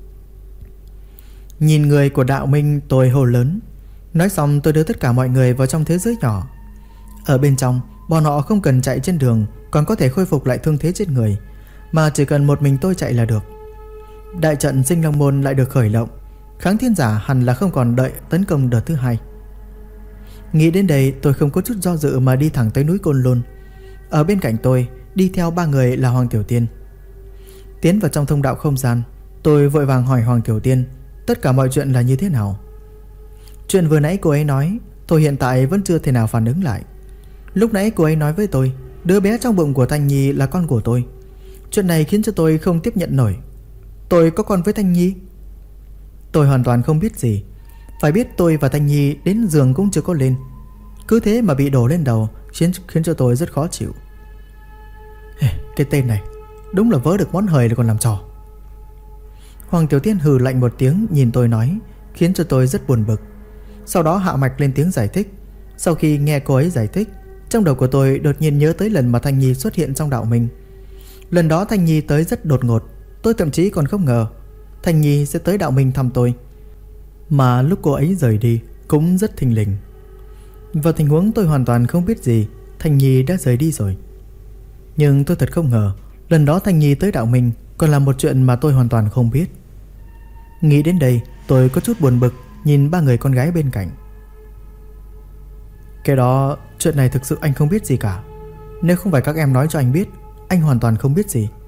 Nhìn người của đạo minh tôi hô lớn. Nói xong tôi đưa tất cả mọi người vào trong thế giới nhỏ. Ở bên trong, bọn họ không cần chạy trên đường, còn có thể khôi phục lại thương thế trên người, mà chỉ cần một mình tôi chạy là được. Đại trận Sinh Long Môn lại được khởi động. Kháng thiên giả hẳn là không còn đợi tấn công đợt thứ hai. Nghĩ đến đây tôi không có chút do dự mà đi thẳng tới núi Côn Lôn. Ở bên cạnh tôi đi theo 3 người là Hoàng Tiểu Tiên. Tiến vào trong thông đạo không gian, tôi vội vàng hỏi Hoàng Tiểu Tiên tất cả mọi chuyện là như thế nào. Chuyện vừa nãy cô ấy nói, tôi hiện tại vẫn chưa thể nào phản ứng lại. Lúc nãy cô ấy nói với tôi đứa bé trong bụng của Thanh Nhi là con của tôi. Chuyện này khiến cho tôi không tiếp nhận nổi. Tôi có con với Thanh Nhi? Tôi hoàn toàn không biết gì. Phải biết tôi và Thanh Nhi đến giường cũng chưa có lên, cứ thế mà bị đổ lên đầu, khiến cho tôi rất khó chịu. Cái tên này đúng là vớ được món hời rồi còn làm trò. Hoàng Tiểu Tiên hừ lạnh một tiếng nhìn tôi nói, khiến cho tôi rất buồn bực. Sau đó hạ mạch lên tiếng giải thích. Sau khi nghe cô ấy giải thích, trong đầu của tôi đột nhiên nhớ tới lần mà Thanh Nhi xuất hiện trong đạo mình. Lần đó Thanh Nhi tới rất đột ngột. Tôi thậm chí còn không ngờ Thanh Nhi sẽ tới đạo minh thăm tôi. Mà lúc cô ấy rời đi cũng rất thình lình. Vào tình huống tôi hoàn toàn không biết gì, Thanh Nhi đã rời đi rồi. Nhưng tôi thật không ngờ lần đó Thanh Nhi tới đạo minh còn là một chuyện mà tôi hoàn toàn không biết. Nghĩ đến đây tôi có chút buồn bực nhìn 3 người con gái bên cạnh. Cái đó, chuyện này thực sự anh không biết gì cả. Nếu không phải các em nói cho anh biết, anh hoàn toàn không biết gì.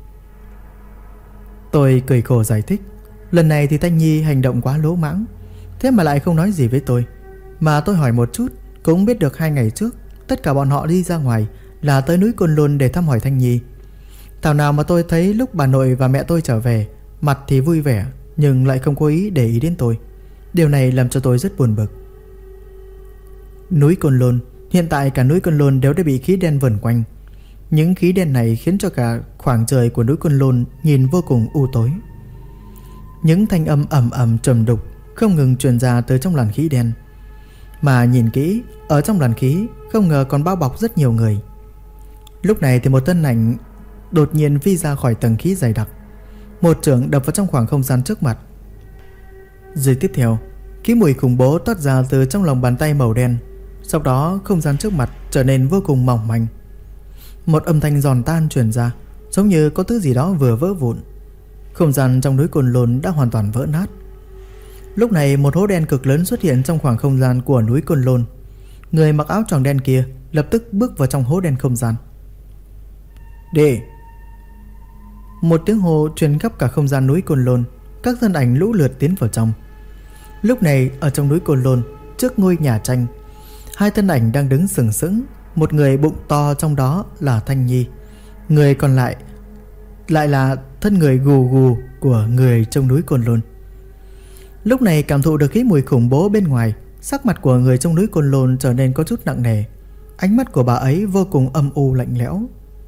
Tôi cười khổ giải thích. Lần này thì Thanh Nhi hành động quá lỗ mãng, thế mà lại không nói gì với tôi. Mà tôi hỏi một chút cũng biết được 2 ngày trước tất cả bọn họ đi ra ngoài là tới núi Côn Lôn để thăm hỏi Thanh Nhi. Thảo nào mà tôi thấy lúc bà nội và mẹ tôi trở về, mặt thì vui vẻ nhưng lại không có ý để ý đến tôi. Điều này làm cho tôi rất buồn bực. Núi Côn Lôn, hiện tại cả núi Côn Lôn đều đã bị khí đen vần quanh. Những khí đen này khiến cho cả khoảng trời của núi Côn Lôn nhìn vô cùng u tối. Những thanh âm ầm ầm trầm đục không ngừng truyền ra từ trong làn khí đen. Mà nhìn kỹ, ở trong làn khí không ngờ còn bao bọc rất nhiều người. Lúc này thì một thân ảnh đột nhiên phi ra khỏi tầng khí dày đặc. một chưởng đập vào trong khoảng không gian trước mặt. Giây tiếp theo, khí mùi khủng bố toát ra từ trong lòng bàn tay màu đen. Sau đó không gian trước mặt trở nên vô cùng mỏng manh. Một âm thanh giòn tan truyền ra, giống như có thứ gì đó vừa vỡ vụn. Không gian trong núi Côn Lôn đã hoàn toàn vỡ nát. Lúc này một hố đen cực lớn xuất hiện trong khoảng không gian của núi Côn Lôn. Người mặc áo choàng đen kia lập tức bước vào trong hố đen không gian. Đi! Một tiếng hô truyền khắp cả không gian núi Côn Lôn. Các thân ảnh lũ lượt tiến vào trong. Lúc này ở trong núi Côn Lôn, trước ngôi nhà tranh, hai thân ảnh đang đứng sừng sững. Một người bụng to trong đó là Thanh Nhi, người còn lại là thân người gù gù của người trong núi Côn Lôn. Lúc này cảm thụ được khí mùi khủng bố bên ngoài, sắc mặt của người trong núi Côn Lôn trở nên có chút nặng nề. Ánh mắt của bà ấy vô cùng âm u lạnh lẽo.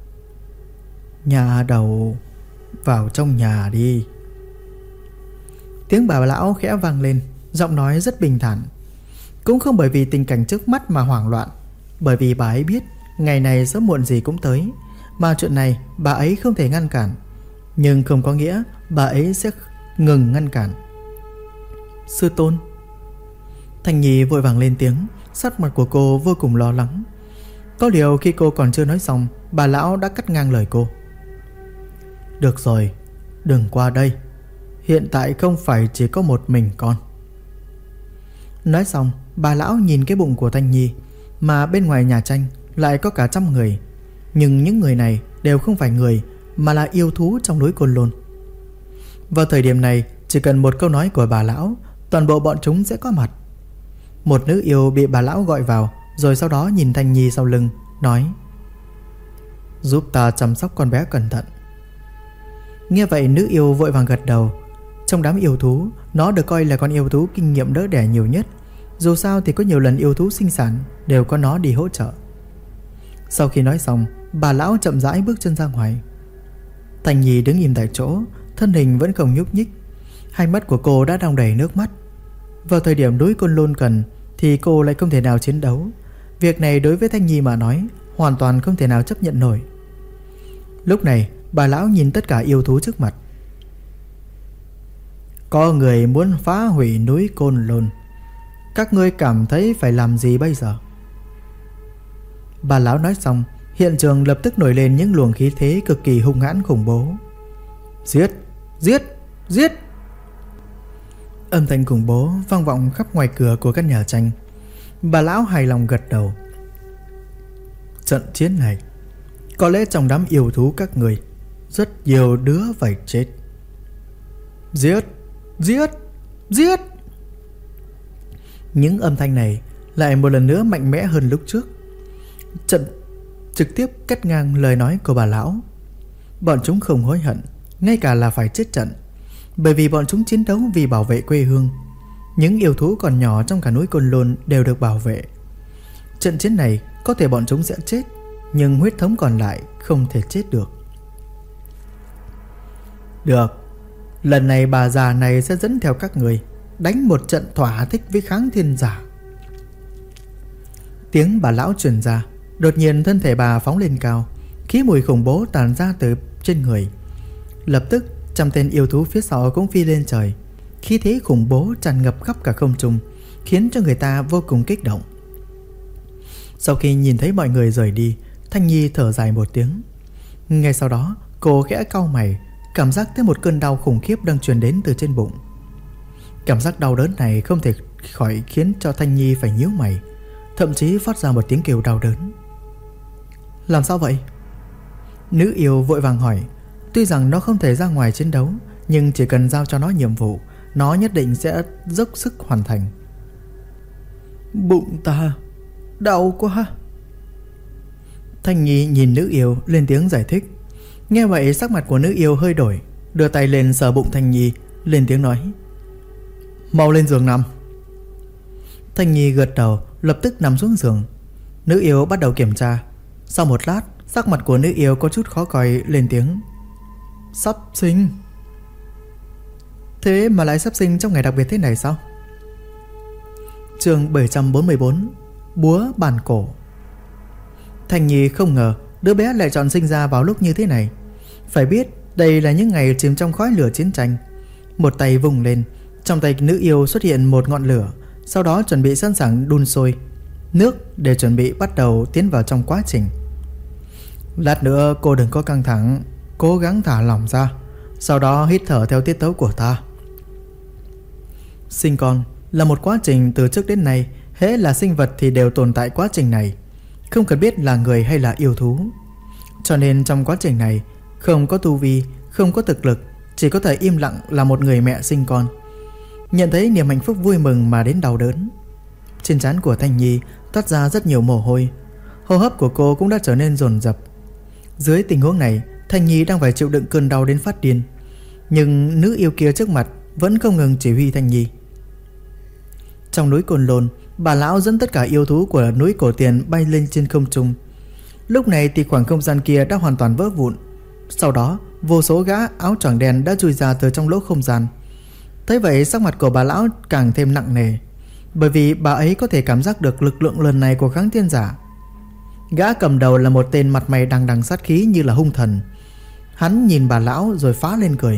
Nhà đầu, vào trong nhà đi. Tiếng bà lão khẽ vang lên, giọng nói rất bình thản. Cũng không bởi vì tình cảnh trước mắt mà hoảng loạn, bởi vì bà ấy biết ngày này sớm muộn gì cũng tới, mà chuyện này bà ấy không thể ngăn cản. Nhưng không có nghĩa bà ấy sẽ ngừng ngăn cản. Sư tôn. Thanh Nhi vội vàng lên tiếng, sắc mặt của cô vô cùng lo lắng. Có điều khi cô còn chưa nói xong, bà lão đã cắt ngang lời cô. Được rồi, đừng qua đây. Hiện tại không phải chỉ có một mình con. Nói xong, bà lão nhìn cái bụng của Thanh Nhi, mà bên ngoài nhà tranh lại có cả trăm người. Nhưng những người này đều không phải người, mà là yêu thú trong núi Côn Lôn. Vào thời điểm này, chỉ cần một câu nói của bà lão, toàn bộ bọn chúng sẽ có mặt. Một nữ yêu bị bà lão gọi vào, rồi sau đó nhìn Thanh Nhi sau lưng, nói: Giúp ta chăm sóc con bé cẩn thận. Nghe vậy nữ yêu vội vàng gật đầu. Trong đám yêu thú, nó được coi là con yêu thú kinh nghiệm đỡ đẻ nhiều nhất. Dù sao thì có nhiều lần yêu thú sinh sản đều có nó đi hỗ trợ. Sau khi nói xong, bà lão chậm rãi bước chân ra ngoài. Thanh Nhi đứng im tại chỗ, thân hình vẫn không nhúc nhích. Hai mắt của cô đã đong đầy nước mắt. Vào thời điểm núi Côn Lôn cần thì cô lại không thể nào chiến đấu. Việc này đối với Thanh Nhi mà nói hoàn toàn không thể nào chấp nhận nổi. Lúc này bà lão nhìn tất cả yêu thú trước mặt. Có người muốn phá hủy núi Côn Lôn, các ngươi cảm thấy phải làm gì bây giờ? Bà lão nói xong, hiện trường lập tức nổi lên những luồng khí thế cực kỳ hung hãn khủng bố. Giết! Giết! Giết! Âm thanh khủng bố vang vọng khắp ngoài cửa của căn nhà tranh. Bà lão hài lòng gật đầu. Trận chiến này, có lẽ trong đám yêu thú các người rất nhiều đứa phải chết. Giết! Giết! Giết! Những âm thanh này lại một lần nữa mạnh mẽ hơn lúc trước. Trận trực tiếp cắt ngang lời nói của bà lão. Bọn chúng không hối hận, ngay cả là phải chết trận, bởi vì bọn chúng chiến đấu vì bảo vệ quê hương. Những yêu thú còn nhỏ trong cả núi Côn Lôn đều được bảo vệ. Trận chiến này có thể bọn chúng sẽ chết, nhưng huyết thống còn lại không thể chết được. Được, lần này bà già này sẽ dẫn theo các người đánh một trận thỏa thích với Kháng Thiên Giả. Tiếng bà lão truyền ra, đột nhiên thân thể bà phóng lên cao, khí mùi khủng bố tàn ra từ trên người. Lập tức trăm tên yêu thú phía sau cũng phi lên trời. Khí thế khủng bố tràn ngập khắp cả không trung, khiến cho người ta vô cùng kích động. Sau khi nhìn thấy mọi người rời đi, Thanh Nhi thở dài một tiếng. Ngay sau đó cô khẽ cau mày, cảm giác thấy một cơn đau khủng khiếp đang truyền đến từ trên bụng. Cảm giác đau đớn này không thể khỏi khiến cho Thanh Nhi phải nhíu mày, thậm chí phát ra một tiếng kêu đau đớn. Làm sao vậy? Nữ yêu vội vàng hỏi. Tuy rằng nó không thể ra ngoài chiến đấu, nhưng chỉ cần giao cho nó nhiệm vụ, nó nhất định sẽ dốc sức hoàn thành. Bụng ta đau quá. Thanh Nhi nhìn nữ yêu lên tiếng giải thích. Nghe vậy sắc mặt của nữ yêu hơi đổi, đưa tay lên sờ bụng Thanh Nhi, lên tiếng nói: Mau lên giường nằm. Thanh Nhi gật đầu, lập tức nằm xuống giường. Nữ yêu bắt đầu kiểm tra. Sau một lát, sắc mặt của nữ yêu có chút khó coi, lên tiếng: Sắp sinh. Thế mà lại sắp sinh trong ngày đặc biệt thế này sao? Chương 744, Búa bàn cổ. Thanh Nhi không ngờ đứa bé lại chọn sinh ra vào lúc như thế này. Phải biết Đây là những ngày chìm trong khói lửa chiến tranh. Một tay vùng lên, trong tay nữ yêu xuất hiện một ngọn lửa, sau đó chuẩn bị sẵn sàng đun sôi nước để chuẩn bị bắt đầu tiến vào trong quá trình. Lát nữa cô đừng có căng thẳng, cố gắng thả lỏng ra, sau đó hít thở theo tiết tấu của ta. Sinh con là một quá trình từ trước đến nay, hễ là sinh vật thì đều tồn tại quá trình này, không cần biết là người hay là yêu thú. Cho nên trong quá trình này không có tu vi, không có thực lực, chỉ có thể im lặng là một người mẹ sinh con. Nhận thấy niềm hạnh phúc vui mừng mà đến đau đớn. Trên trán của Thanh Nhi toát ra rất nhiều mồ hôi, hô hấp của cô cũng đã trở nên dồn dập. Dưới tình huống này, Thanh Nhi đang phải chịu đựng cơn đau đến phát điên, nhưng nữ yêu kia trước mặt vẫn không ngừng chỉ huy Thanh Nhi. Trong núi Côn Lôn, bà lão dẫn tất cả yêu thú của núi Cổ Tiền bay lên trên không trung. Lúc này thì khoảng không gian kia đã hoàn toàn vỡ vụn. Sau đó vô số gã áo choàng đen đã chui ra từ trong lỗ không gian. Thế vậy sắc mặt của bà lão càng thêm nặng nề, bởi vì bà ấy có thể cảm giác được lực lượng lần này của kháng thiên giả. Gã cầm đầu là một tên mặt mày đằng đằng sát khí như là hung thần. Hắn nhìn bà lão rồi phá lên cười.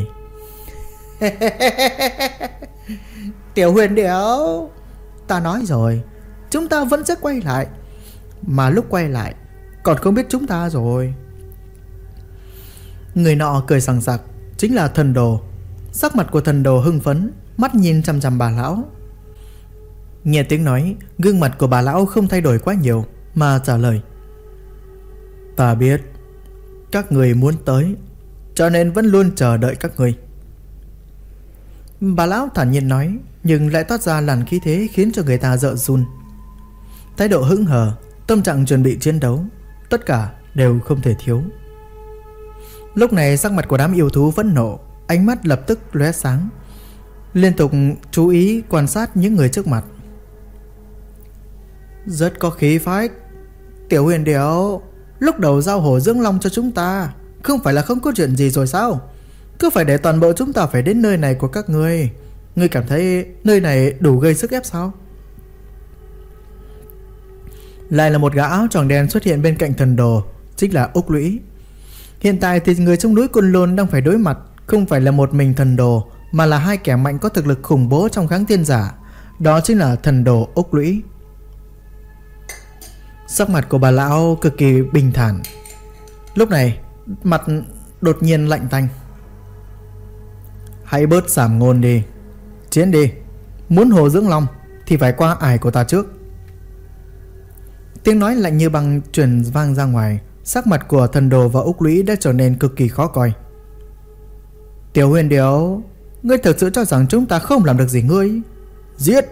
Tiểu Huyền Điểu, ta nói rồi, chúng ta vẫn sẽ quay lại. Mà lúc quay lại còn không biết chúng ta rồi. Người nọ cười sằng sặc chính là Thần Đồ. Sắc mặt của Thần Đồ hưng phấn, mắt nhìn chằm chằm bà lão. Nghe tiếng nói, gương mặt của bà lão không thay đổi quá nhiều, mà trả lời: Ta biết các người muốn tới, cho nên vẫn luôn chờ đợi các người. Bà lão thản nhiên nói, nhưng lại toát ra làn khí thế khiến cho người ta rợn run. Thái độ hững hờ, tâm trạng chuẩn bị chiến đấu, tất cả đều không thể thiếu. Lúc này sắc mặt của đám yêu thú vẫn nộ, ánh mắt lập tức lóe sáng, liên tục chú ý quan sát những người trước mặt. Rất có khí phách. Tiểu Huyền Điểu, lúc đầu giao hổ dưỡng long cho chúng ta, không phải là không có chuyện gì rồi sao? Cứ phải để toàn bộ chúng ta phải đến nơi này của các ngươi. Ngươi cảm thấy nơi này đủ gây sức ép sao? Lại là một gã áo choàng đen xuất hiện bên cạnh Thần Đồ, chính là Úc Lũy. Hiện tại thì người trong núi Côn Lôn đang phải đối mặt không phải là một mình Thần Đồ, mà là hai kẻ mạnh có thực lực khủng bố trong kháng thiên giả. Đó chính là Thần Đồ Úc Lũy. Sắc mặt của bà lão cực kỳ bình thản. Lúc này mặt đột nhiên lạnh tanh. Hãy bớt sảm ngôn đi, chiến đi. Muốn hồ dưỡng long thì phải qua ải của ta trước. Tiếng nói lạnh như băng truyền vang ra ngoài. Sắc mặt của Thần Đồ và Úc Lũy đã trở nên cực kỳ khó coi. Tiểu Huyền Điểu, ngươi thực sự cho rằng chúng ta không làm được gì ngươi? Giết!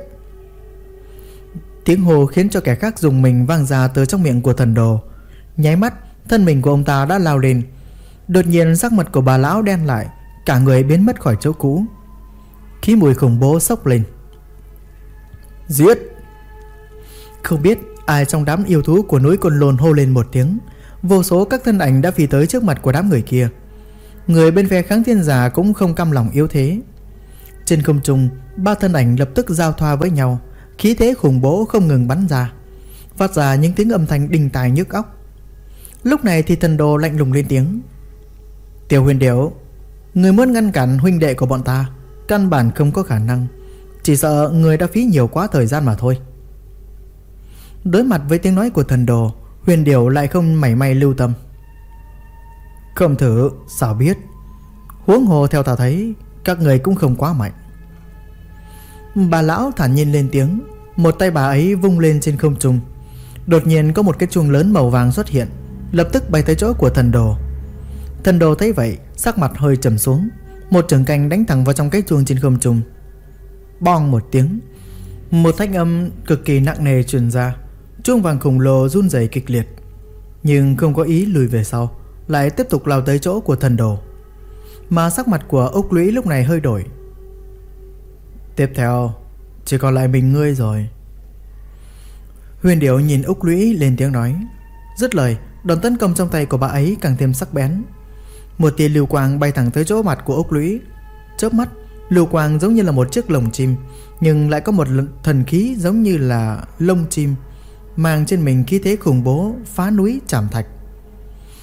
Tiếng hồ khiến cho kẻ khác dùng mình vang ra từ trong miệng của Thần Đồ. Nháy mắt, thân mình của ông ta đã lao lên. Đột nhiên sắc mặt của bà lão đen lại, cả người biến mất khỏi chỗ cũ. Khí mùi khủng bố xốc lên. Giết! Không biết ai trong đám yêu thú của núi Côn Lôn hô lên một tiếng. Vô số các thân ảnh đã phi tới trước mặt của đám người kia. Người bên phe kháng thiên giả cũng không cam lòng yếu thế. Trên không trung, ba thân ảnh lập tức giao thoa với nhau, khí thế khủng bố không ngừng bắn ra, phát ra những tiếng âm thanh đinh tai nhức óc. Lúc này thì Thần Đồ lạnh lùng lên tiếng. Tiểu Huyền Điểu, người muốn ngăn cản huynh đệ của bọn ta căn bản không có khả năng. Chỉ sợ người đã phí nhiều quá thời gian mà thôi. Đối mặt với tiếng nói của Thần Đồ, Huyền Điểu lại không mảy may lưu tâm. Không thử sao biết. Huống hồ theo ta thấy các người cũng không quá mạnh. Bà lão thản nhiên lên tiếng. Một tay bà ấy vung lên trên không trung. Đột nhiên có một cái chuông lớn màu vàng xuất hiện, lập tức bay tới chỗ của Thần Đồ. Thần Đồ thấy vậy, sắc mặt hơi trầm xuống. Một trường canh đánh thẳng vào trong cái chuông trên không trung. Bong một tiếng, một thanh âm cực kỳ nặng nề truyền ra. Chuông vàng khổng lồ run rẩy kịch liệt, nhưng không có ý lùi về sau, lại tiếp tục lao tới chỗ của Thần Đồ. Mà sắc mặt của Úc Lũy lúc này hơi đổi. Tiếp theo chỉ còn lại mình ngươi rồi. Huyền Điểu nhìn Úc Lũy lên tiếng nói. Dứt lời, đòn tấn công trong tay của bà ấy càng thêm sắc bén. Một tia lưu quang bay thẳng tới chỗ mặt của Úc Lũy. Chớp mắt, lưu quang giống như là một chiếc lồng chim, nhưng lại có một thần khí giống như là lông chim, mang trên mình khí thế khủng bố phá núi chảm thạch.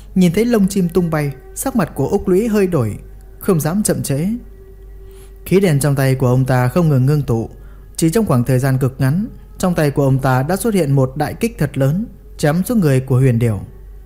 Nhìn thấy lông chim tung bay, sắc mặt của Úc Lũy hơi đổi, không dám chậm trễ. Khí đèn trong tay của ông ta không ngừng ngưng tụ. Chỉ trong khoảng thời gian cực ngắn, trong tay của ông ta đã xuất hiện một đại kích thật lớn, chém xuống người của Huyền Điểu.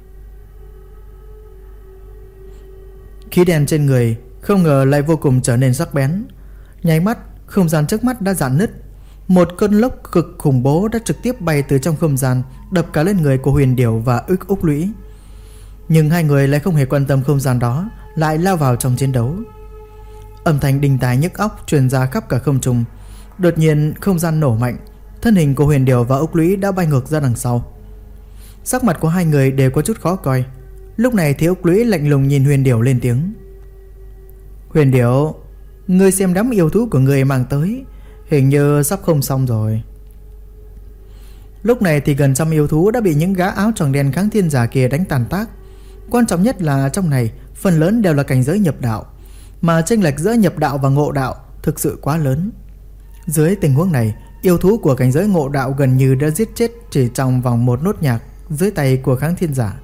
Khí đèn trên người không ngờ lại vô cùng trở nên sắc bén. Nháy mắt, không gian trước mắt đã rạn nứt. Một cơn lốc cực khủng bố đã trực tiếp bay từ trong không gian, đập cả lên người của Huyền Điểu và Úc Lũy. Nhưng hai người lại không hề quan tâm không gian đó, lại lao vào trong chiến đấu. Âm thanh đinh tai nhức óc truyền ra khắp cả không trung. Đột nhiên không gian nổ mạnh, thân hình của Huyền Điểu và Úc Lũy đã bay ngược ra đằng sau. Sắc mặt của hai người đều có chút khó coi. Lúc này thì Úc Lũy lạnh lùng nhìn Huyền Điểu lên tiếng: Huyền Điểu, ngươi xem đám yêu thú của ngươi mang tới, hình như sắp không xong rồi. Lúc này thì gần trăm yêu thú đã bị những gã áo choàng đen kháng thiên giả kia đánh tàn tác. Quan trọng nhất là trong này phần lớn đều là cảnh giới nhập đạo, mà chênh lệch giữa nhập đạo và ngộ đạo thực sự quá lớn. Dưới tình huống này, yêu thú của cảnh giới ngộ đạo gần như đã giết chết chỉ trong vòng một nốt nhạc dưới tay của kháng thiên giả.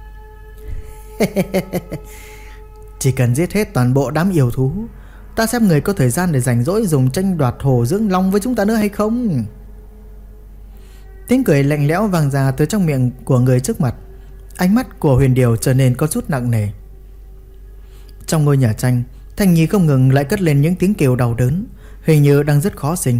Chỉ cần giết hết toàn bộ đám yêu thú, ta xem người có thời gian để rảnh rỗi dùng tranh đoạt hồ dưỡng long với chúng ta nữa hay không. Tiếng cười lạnh lẽo vang ra từ trong miệng của người trước mặt. Ánh mắt của Huyền Điểu trở nên có chút nặng nề. Trong ngôi nhà tranh, Thanh Nhi không ngừng lại cất lên những tiếng kêu đau đớn, hình như đang rất khó sinh.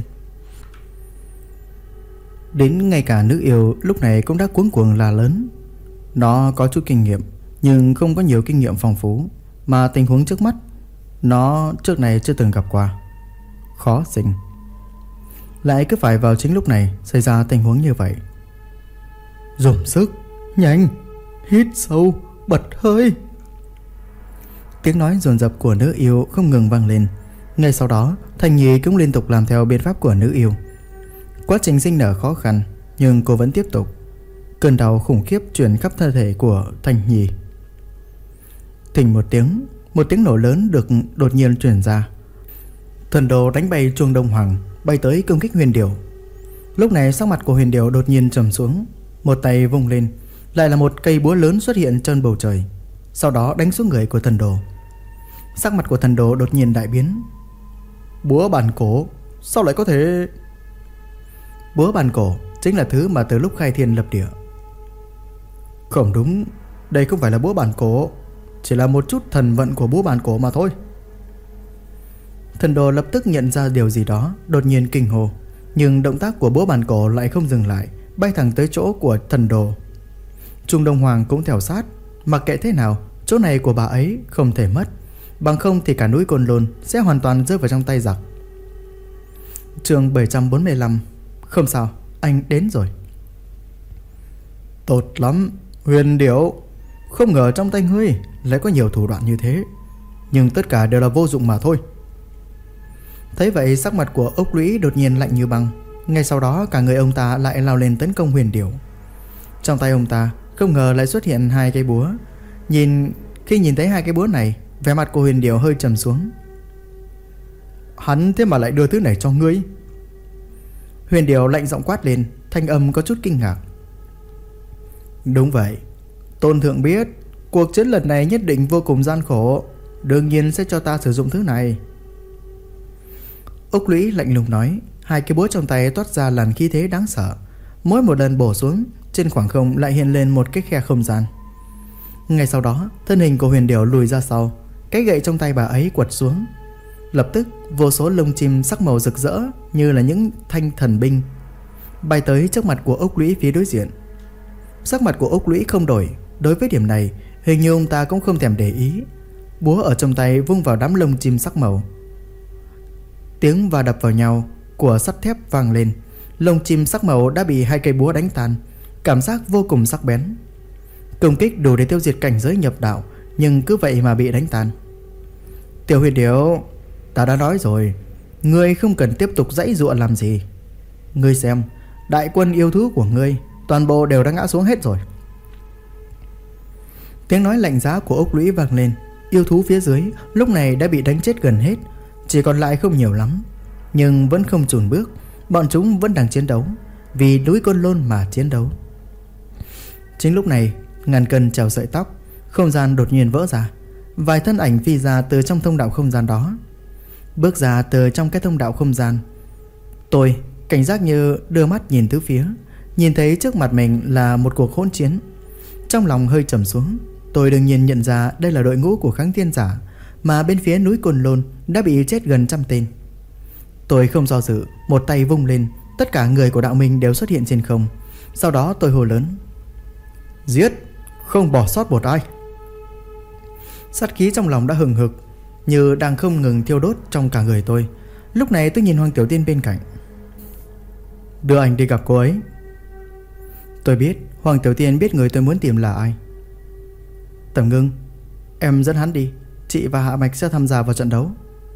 Đến ngay cả nữ yêu lúc này cũng đã cuống cuồng la lớn. Nó có chút kinh nghiệm, nhưng không có nhiều kinh nghiệm phong phú, mà tình huống trước mắt nó trước này chưa từng gặp qua. Khó sinh. Lại cứ phải vào chính lúc này xảy ra tình huống như vậy. Dùng sức, nhanh, hít sâu, bật hơi. Tiếng nói dồn dập của nữ yêu không ngừng vang lên. Ngay sau đó, Thanh Nhi cũng liên tục làm theo biện pháp của nữ yêu. Quá trình sinh nở khó khăn, nhưng cô vẫn tiếp tục. Cơn đau khủng khiếp truyền khắp thân thể của Thanh Nhi. Thình một tiếng nổ lớn được đột nhiên truyền ra. Thần đồ đánh bay chuông Đông Hoàng, bay tới công kích Huyền Điểu. Lúc này sắc mặt của Huyền Điểu đột nhiên trầm xuống, một tay vung lên, lại là một cây búa lớn xuất hiện trên bầu trời, sau đó đánh xuống người của thần đồ. Sắc mặt của thần đồ đột nhiên đại biến. Búa bản cổ, sao lại có thể? Búa bản cổ chính là thứ mà từ lúc khai thiên lập địa. Không đúng, đây không phải là búa bản cổ, chỉ là một chút thần vận của búa bản cổ mà thôi. Thần đồ lập tức nhận ra điều gì đó, đột nhiên kinh hô. Nhưng động tác của búa bản cổ lại không dừng lại, bay thẳng tới chỗ của thần đồ. Trung Đông Hoàng cũng theo sát. Mặc kệ thế nào, chỗ này của bà ấy không thể mất, bằng không thì cả núi Côn Lôn sẽ hoàn toàn rơi vào trong tay giặc. Chương 745. Không sao, anh đến rồi. Tốt lắm, Huyền Điểu. Không ngờ trong tay ngươi lại có nhiều thủ đoạn như thế, nhưng tất cả đều là vô dụng mà thôi. Thấy vậy, sắc mặt của Úc Lũy đột nhiên lạnh như băng. Ngay sau đó cả người ông ta lại lao lên tấn công Huyền Điểu. Trong tay ông ta không ngờ lại xuất hiện hai cây búa. Khi nhìn thấy hai cái búa này, vẻ mặt của Huyền Điểu hơi trầm xuống. Hắn thế mà lại đưa thứ này cho ngươi? Huyền Điểu lạnh giọng quát lên, thanh âm có chút kinh ngạc. Đúng vậy, Tôn thượng biết cuộc chiến lần này nhất định vô cùng gian khổ, đương nhiên sẽ cho ta sử dụng thứ này. Úc Lũy lạnh lùng nói. Hai cái búa trong tay toát ra làn khí thế đáng sợ. Mỗi một lần bổ xuống, trên khoảng không lại hiện lên một cái khe không gian. Ngay sau đó, thân hình của Huyền Điểu lùi ra sau, cái gậy trong tay bà ấy quật xuống. Lập tức vô số lông chim sắc màu rực rỡ như là những thanh thần binh bay tới trước mặt của Úc Lũy phía đối diện. Sắc mặt của Úc Lũy không đổi. Đối với điểm này, hình như ông ta cũng không thèm để ý. Búa ở trong tay vung vào đám lông chim sắc màu. Tiếng va đập vào nhau của sắt thép vang lên. Lông chim sắc màu đã bị hai cây búa đánh tan. Cảm giác vô cùng sắc bén. Công kích đủ để tiêu diệt cảnh giới nhập đạo, nhưng cứ vậy mà bị đánh tan. Tiểu Huyền Điểu, ta đã nói rồi, ngươi không cần tiếp tục giãy giụa làm gì. Ngươi xem, đại quân yêu thú của ngươi toàn bộ đều đã ngã xuống hết rồi. Tiếng nói lạnh giá của Úc Lũy vang lên. Yêu thú phía dưới lúc này đã bị đánh chết gần hết, chỉ còn lại không nhiều lắm, nhưng vẫn không chùn bước. Bọn chúng vẫn đang chiến đấu, vì núi Côn Lôn mà chiến đấu. Chính lúc này, ngàn cân treo sợi tóc, không gian đột nhiên vỡ ra. Vài thân ảnh phi ra từ trong thông đạo không gian đó. Bước ra từ trong cái thông đạo không gian. Tôi cảnh giác như đưa mắt nhìn tứ phía, nhìn thấy trước mặt mình là một cuộc hỗn chiến. Trong lòng hơi trầm xuống. Tôi đương nhiên nhận ra đây là đội ngũ của kháng thiên giả, mà bên phía núi Côn Lôn đã bị chết gần trăm tên. Tôi không do dự, một tay vung lên, tất cả người của đạo minh đều xuất hiện trên không. Sau đó tôi hô lớn: giết, không bỏ sót một ai. Sát khí trong lòng đã hừng hực, như đang không ngừng thiêu đốt trong cả người tôi. Lúc này tôi nhìn Hoàng Tiểu Tiên bên cạnh: đưa anh đi gặp cô ấy. Tôi biết Hoàng Tiểu Tiên biết người tôi muốn tìm là ai. Tầm Ngưng, em dẫn hắn đi, chị và Hạ Mạch sẽ tham gia vào trận đấu.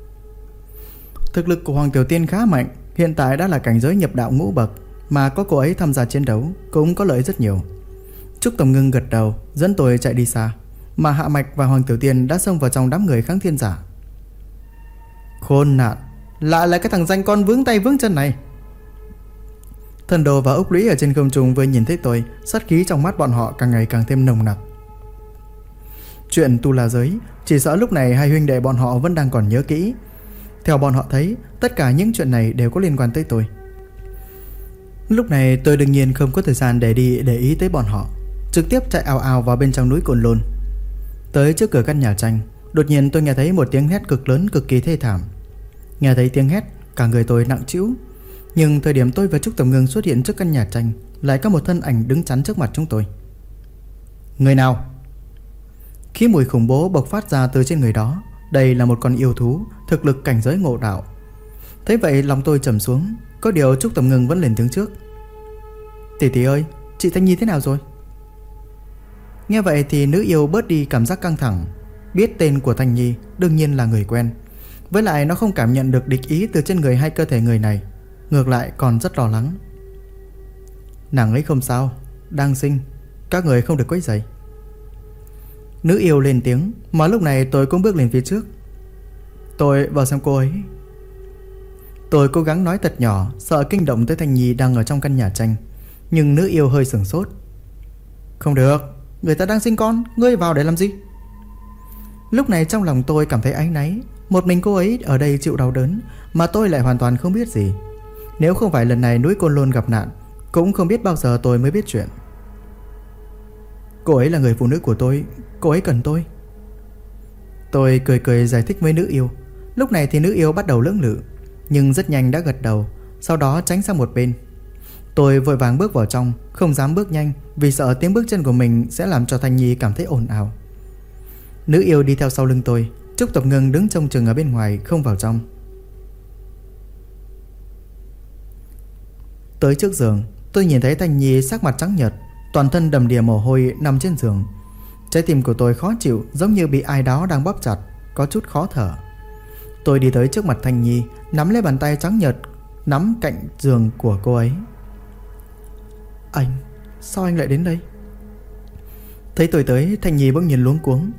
Thực lực của Hoàng Tiểu Tiên khá mạnh, hiện tại đã là cảnh giới nhập đạo ngũ bậc, mà có cô ấy tham gia chiến đấu cũng có lợi rất nhiều. Trúc Tầm Ngưng gật đầu, dẫn tôi chạy đi xa, mà Hạ Mạch và Hoàng Tiểu Tiên đã xông vào trong đám người kháng thiên giả. Khốn nạn, lại là cái thằng danh con vướng tay vướng chân này. Thần Đồ và Úc Lũy ở trên không trung vừa nhìn thấy tôi, sát khí trong mắt bọn họ càng ngày càng thêm nồng nặc. Chuyện Tu La Giới, chỉ sợ lúc này hai huynh đệ bọn họ vẫn đang còn nhớ kỹ. Theo bọn họ thấy, tất cả những chuyện này đều có liên quan tới tôi. Lúc này tôi đương nhiên không có thời gian để đi để ý tới bọn họ, trực tiếp chạy ào ào vào bên trong núi Côn Lôn. Tới trước cửa căn nhà tranh, đột nhiên tôi nghe thấy một tiếng hét cực lớn, cực kỳ thê thảm. Nghe thấy tiếng hét, cả người tôi nặng trĩu. Nhưng thời điểm tôi và Trúc Tầm Ngưng xuất hiện trước căn nhà tranh, lại có một thân ảnh đứng chắn trước mặt chúng tôi. Người nào? Khí mùi khủng bố bộc phát ra từ trên người đó. Đây là một con yêu thú, thực lực cảnh giới ngộ đạo. Thế vậy lòng tôi trầm xuống. Có điều Trúc Tầm Ngưng vẫn lên tiếng trước: tỷ tỷ ơi, chị Thanh Nhi thế nào rồi? Nghe vậy thì nữ yêu bớt đi cảm giác căng thẳng. Biết tên của Thanh Nhi đương nhiên là người quen, với lại nó không cảm nhận được địch ý từ trên người hay cơ thể người này, ngược lại còn rất lo lắng. Nàng ấy không sao, đang sinh, các người không được quấy rầy. Nữ yêu lên tiếng, mà lúc này tôi cũng bước lên phía trước. Tôi vào xem cô ấy. Tôi cố gắng nói thật nhỏ, sợ kinh động tới Thanh Nhi đang ở trong căn nhà tranh. Nhưng nữ yêu hơi sửng sốt. Không được, người ta đang sinh con, ngươi vào để làm gì? Lúc này trong lòng tôi cảm thấy áy náy. Một mình cô ấy ở đây chịu đau đớn, mà tôi lại hoàn toàn không biết gì. Nếu không phải lần này núi Côn Lôn gặp nạn, cũng không biết bao giờ tôi mới biết chuyện. Cô ấy là người phụ nữ của tôi, cô ấy cần tôi. Tôi cười cười giải thích với nữ yêu. Lúc này thì nữ yêu bắt đầu lưỡng lự, nhưng rất nhanh đã gật đầu, sau đó tránh sang một bên. Tôi vội vàng bước vào trong, không dám bước nhanh vì sợ tiếng bước chân của mình sẽ làm cho Thanh Nhi cảm thấy ồn ào. Nữ yêu đi theo sau lưng tôi. Trúc Tầm Ngưng đứng trông chừng ở bên ngoài, không vào trong. Tới trước giường, tôi nhìn thấy Thanh Nhi sắc mặt trắng nhợt, toàn thân đầm đìa mồ hôi nằm trên giường. Trái tim của tôi khó chịu, giống như bị ai đó đang bóp chặt, có chút khó thở. Tôi đi tới trước mặt Thanh Nhi, nắm lấy bàn tay trắng nhợt nắm cạnh giường của cô ấy. Anh, sao anh lại đến đây? Thấy tôi tới, Thanh Nhi bỗng nhiên luống cuống.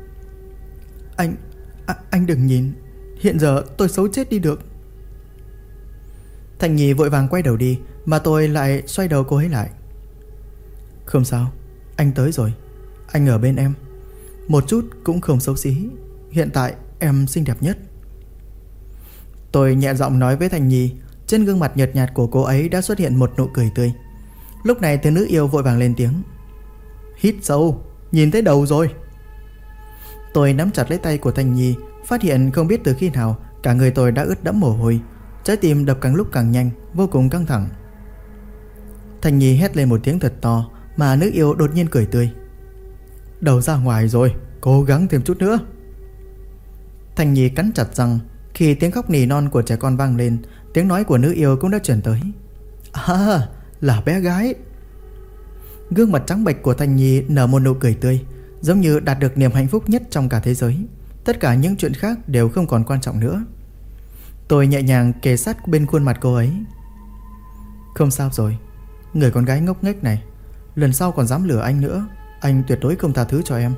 Anh đừng nhìn, hiện giờ tôi xấu chết đi được. Thanh Nhi vội vàng quay đầu đi, mà tôi lại xoay đầu cô ấy lại. Không sao, anh tới rồi, anh ở bên em, một chút cũng không xấu xí. Hiện tại em xinh đẹp nhất. Tôi nhẹ giọng nói với Thanh Nhi. Trên gương mặt nhợt nhạt của cô ấy đã xuất hiện một nụ cười tươi. Lúc này thì nữ yêu vội vàng lên tiếng. Hít sâu, nhìn thấy đầu rồi. Tôi nắm chặt lấy tay của Thanh Nhi, phát hiện không biết từ khi nào cả người tôi đã ướt đẫm mồ hôi. Trái tim đập càng lúc càng nhanh, vô cùng căng thẳng. Thanh Nhi hét lên một tiếng thật to, mà nữ yêu đột nhiên cười tươi. Đầu ra ngoài rồi, cố gắng thêm chút nữa. Thanh Nhi cắn chặt răng. Khi tiếng khóc nỉ non của trẻ con vang lên, tiếng nói của nữ yêu cũng đã chuyển tới. À, là bé gái. Gương mặt trắng bệch của Thanh Nhi nở một nụ cười tươi, giống như đạt được niềm hạnh phúc nhất trong cả thế giới. Tất cả những chuyện khác đều không còn quan trọng nữa. Tôi nhẹ nhàng kề sát bên khuôn mặt cô ấy. Không sao rồi, người con gái ngốc nghếch này, lần sau còn dám lừa anh nữa, anh tuyệt đối không tha thứ cho em.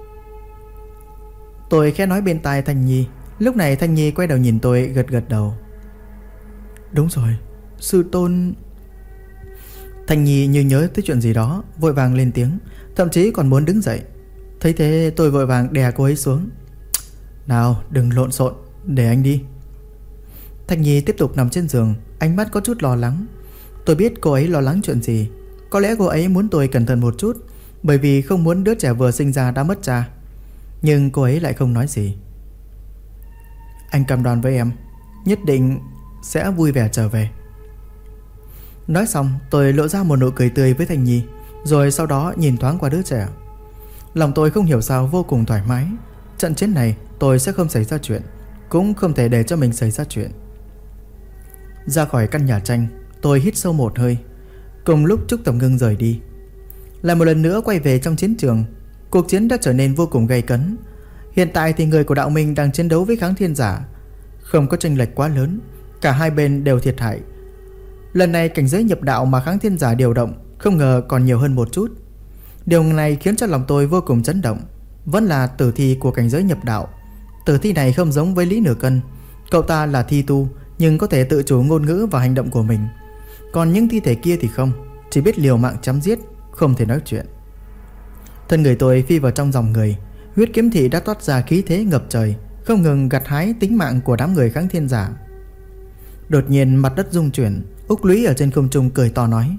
Tôi khẽ nói bên tai Thanh Nhi. Lúc này Thanh Nhi quay đầu nhìn tôi, gật gật đầu. Đúng rồi, sư tôn. Thanh Nhi như nhớ tới chuyện gì đó, vội vàng lên tiếng, thậm chí còn muốn đứng dậy. Thấy thế tôi vội vàng đè cô ấy xuống. Nào đừng lộn xộn, để anh đi. Thanh Nhi tiếp tục nằm trên giường, ánh mắt có chút lo lắng. Tôi biết cô ấy lo lắng chuyện gì. Có lẽ cô ấy muốn tôi cẩn thận một chút, bởi vì không muốn đứa trẻ vừa sinh ra đã mất cha. Nhưng cô ấy lại không nói gì. Anh cam đoan với em, nhất định sẽ vui vẻ trở về. Nói xong tôi lộ ra một nụ cười tươi với Thanh Nhi, rồi sau đó nhìn thoáng qua đứa trẻ. Lòng tôi không hiểu sao vô cùng thoải mái. Trận chiến này tôi sẽ không xảy ra chuyện, cũng không thể để cho mình xảy ra chuyện. Ra khỏi căn nhà tranh, tôi hít sâu một hơi. Cùng lúc Trúc Tầm Ngưng rời đi, lại một lần nữa quay về trong chiến trường. Cuộc chiến đã trở nên vô cùng gay cấn. Hiện tại thì người của đạo minh đang chiến đấu với kháng thiên giả, không có chênh lệch quá lớn, cả hai bên đều thiệt hại. Lần này cảnh giới nhập đạo mà kháng thiên giả điều động không ngờ còn nhiều hơn một chút. Điều này khiến cho lòng tôi vô cùng chấn động. Vẫn là tử thi của cảnh giới nhập đạo. Tử thi này không giống với Lý Nửa Cân. Cậu ta là thi tu nhưng có thể tự chủ ngôn ngữ và hành động của mình. Còn những thi thể kia thì không, chỉ biết liều mạng chém giết, không thể nói chuyện. Thân người tôi phi vào trong dòng người. Huyết kiếm thị đã toát ra khí thế ngập trời, không ngừng gặt hái tính mạng của đám người kháng thiên giả. Đột nhiên mặt đất rung chuyển. Úc Lũy ở trên không trung cười to nói: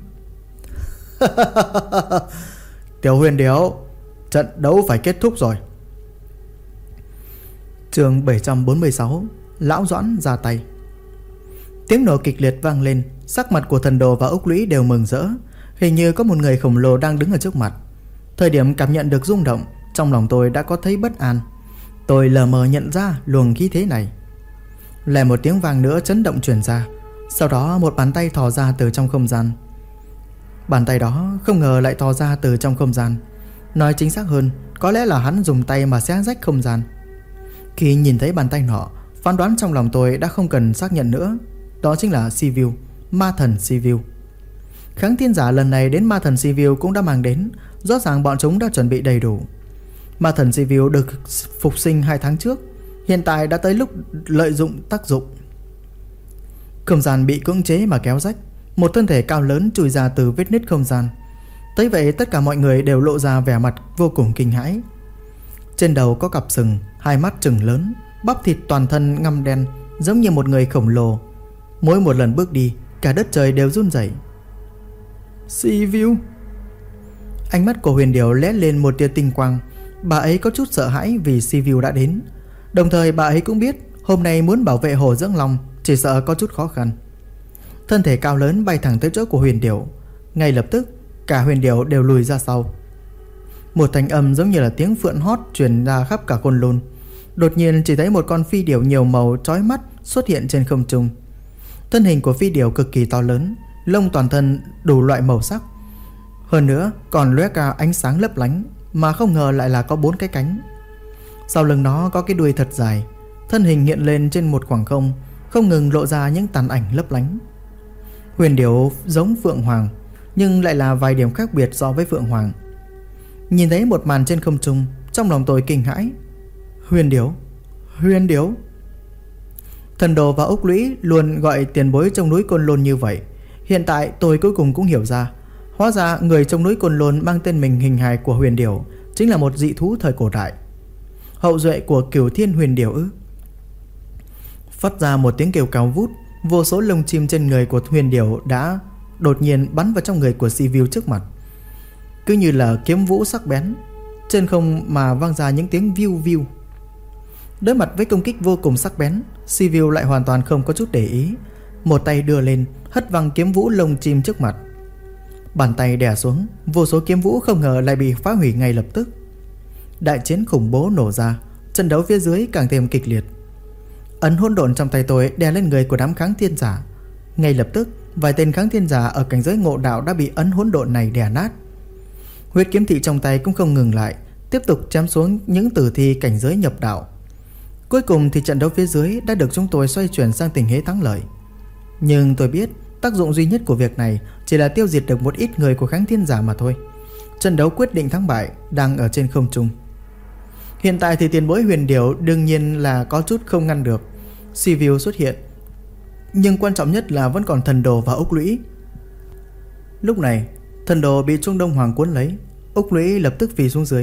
Tiểu Huyền Điểu, trận đấu phải kết thúc rồi. Chương 746, Lão Doãn ra tay. Tiếng nổ kịch liệt vang lên. Sắc mặt của Thần Đồ và Úc Lũy đều mừng rỡ. Hình như có một người khổng lồ đang đứng ở trước mặt. Thời điểm cảm nhận được rung động, trong lòng tôi đã có thấy bất an. Tôi lờ mờ nhận ra luồng khí thế này. Lại một tiếng vang nữa chấn động truyền ra. Sau đó một bàn tay thò ra từ trong không gian. Bàn tay đó không ngờ lại thò ra từ trong không gian. Nói chính xác hơn, có lẽ là hắn dùng tay mà xé rách không gian. Khi nhìn thấy bàn tay nọ, phán đoán trong lòng tôi đã không cần xác nhận nữa. Đó chính là Sivu, ma thần Sivu. Kháng thiên giả lần này đến ma thần Sivu cũng đã mang đến. Rõ ràng bọn chúng đã chuẩn bị đầy đủ. Ma thần Sivu được phục sinh 2 tháng trước, hiện tại đã tới lúc lợi dụng tác dụng. Không gian bị cưỡng chế mà kéo rách. Một thân thể cao lớn chui ra từ vết nứt không gian. Tới vậy tất cả mọi người đều lộ ra vẻ mặt vô cùng kinh hãi. Trên đầu có cặp sừng, hai mắt trừng lớn, bắp thịt toàn thân ngăm đen, giống như một người khổng lồ. Mỗi một lần bước đi, cả đất trời đều run rẩy. Sivu. Ánh mắt của Huyền Điểu lóe lên một tia tinh quang. Bà ấy có chút sợ hãi vì Sivu đã đến. Đồng thời bà ấy cũng biết hôm nay muốn bảo vệ Hồ Dưỡng Long chỉ sợ có chút khó khăn. Thân thể cao lớn bay thẳng tới chỗ của Huyền Điểu. Ngay lập tức cả Huyền Điểu đều lùi ra sau. Một thanh âm giống như là tiếng phượng hót truyền ra khắp cả Côn Lôn. Đột nhiên chỉ thấy một con phi điểu nhiều màu chói mắt xuất hiện trên không trung. Thân hình của phi điểu cực kỳ to lớn, lông toàn thân đủ loại màu sắc, hơn nữa còn lóe ra ánh sáng lấp lánh, mà không ngờ lại là có 4 cái cánh. Sau lưng nó có cái đuôi thật dài. Thân hình hiện lên trên một khoảng không, không ngừng lộ ra những tàn ảnh lấp lánh. Huyền điểu giống phượng hoàng, nhưng lại là vài điểm khác biệt so với phượng hoàng. Nhìn thấy một màn trên không trung, trong lòng tôi kinh hãi. Huyền điểu, Huyền điểu. Thần Đồ và Úc Lũy luôn gọi tiền bối trong núi Côn Lôn như vậy. Hiện tại tôi cuối cùng cũng hiểu ra. Hóa ra người trong núi Côn Lôn mang tên mình hình hài của huyền điểu chính là một dị thú thời cổ đại, hậu duệ của Cửu Thiên huyền điểu ư? Phát ra một tiếng kêu cao vút, vô số lông chim trên người của huyền điểu đã đột nhiên bắn vào trong người của Sivu trước mặt, cứ như là kiếm vũ sắc bén. Trên không mà vang ra những tiếng viu viu. Đối mặt với công kích vô cùng sắc bén, Sivu lại hoàn toàn không có chút để ý. Một tay đưa lên, hất văng kiếm vũ lông chim trước mặt. Bàn tay đè xuống, vô số kiếm vũ không ngờ lại bị phá hủy ngay lập tức. Đại chiến khủng bố nổ ra, trận đấu phía dưới càng thêm kịch liệt. Ấn hỗn độn trong tay tôi đè lên người của đám kháng thiên giả. Ngay lập tức, vài tên kháng thiên giả ở cảnh giới ngộ đạo đã bị ấn hỗn độn này đè nát. Huyết kiếm thị trong tay cũng không ngừng lại, tiếp tục chém xuống những tử thi cảnh giới nhập đạo. Cuối cùng thì trận đấu phía dưới đã được chúng tôi xoay chuyển sang tình thế thắng lợi. Nhưng tôi biết tác dụng duy nhất của việc này chỉ là tiêu diệt được một ít người của kháng thiên giả mà thôi. Trận đấu quyết định thắng bại đang ở trên không trung. Hiện tại thì tiền bối huyền điểu đương nhiên là có chút không ngăn được Sivu xuất hiện, nhưng quan trọng nhất là vẫn còn Thần Đồ và Úc Lũy. Lúc này Thần Đồ bị Trung Đông Hoàng cuốn lấy, Úc Lũy lập tức phi xuống dưới.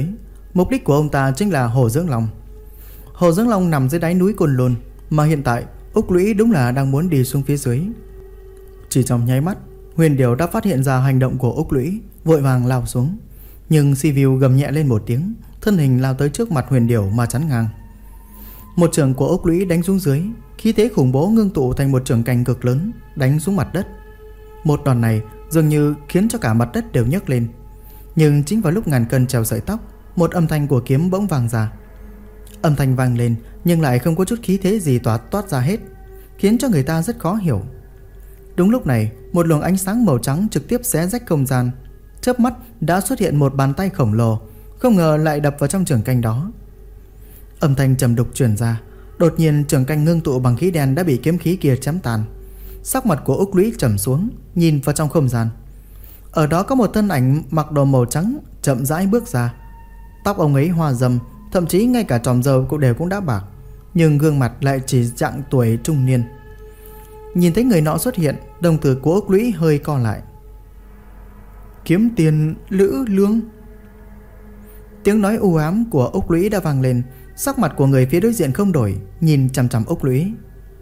Mục đích của ông ta chính là Hồ Dưỡng Long. Hồ Dưỡng Long nằm dưới đáy núi Côn Lôn, mà hiện tại Úc Lũy đúng là đang muốn đi xuống phía dưới. Chỉ trong nháy mắt, Huyền Điểu đã phát hiện ra hành động của Úc Lũy, vội vàng lao xuống. Nhưng Sivu gầm nhẹ lên một tiếng, thân hình lao tới trước mặt Huyền Điểu mà chắn ngang. Một chưởng của Úc Lũy đánh xuống dưới, khí thế khủng bố ngưng tụ thành một chưởng cành cực lớn đánh xuống mặt đất. Một đòn này dường như khiến cho cả mặt đất đều nhấc lên. Nhưng chính vào lúc ngàn cân treo sợi tóc, một âm thanh của kiếm bỗng vang ra. Âm thanh vang lên nhưng lại không có chút khí thế gì toát ra hết, khiến cho người ta rất khó hiểu. Đúng lúc này, một luồng ánh sáng màu trắng trực tiếp xé rách không gian. Chớp mắt đã xuất hiện một bàn tay khổng lồ, không ngờ lại đập vào trong chưởng canh đó. Âm thanh trầm đục truyền ra. Đột nhiên chưởng canh ngưng tụ bằng khí đen đã bị kiếm khí kia chém tàn. Sắc mặt của Úc Lũy trầm xuống, nhìn vào trong không gian. Ở đó có một thân ảnh mặc đồ màu trắng chậm rãi bước ra. Tóc ông ấy hoa râm, thậm chí ngay cả tròm râu cũng đã bạc, nhưng gương mặt lại chỉ dạng tuổi trung niên. Nhìn thấy người nọ xuất hiện, đồng tử của Úc Lũy hơi co lại. Kiếm tiền Lữ Lương. Tiếng nói u ám của Úc Lũy đã vang lên. Sắc mặt của người phía đối diện không đổi, nhìn chằm chằm Úc Lũy.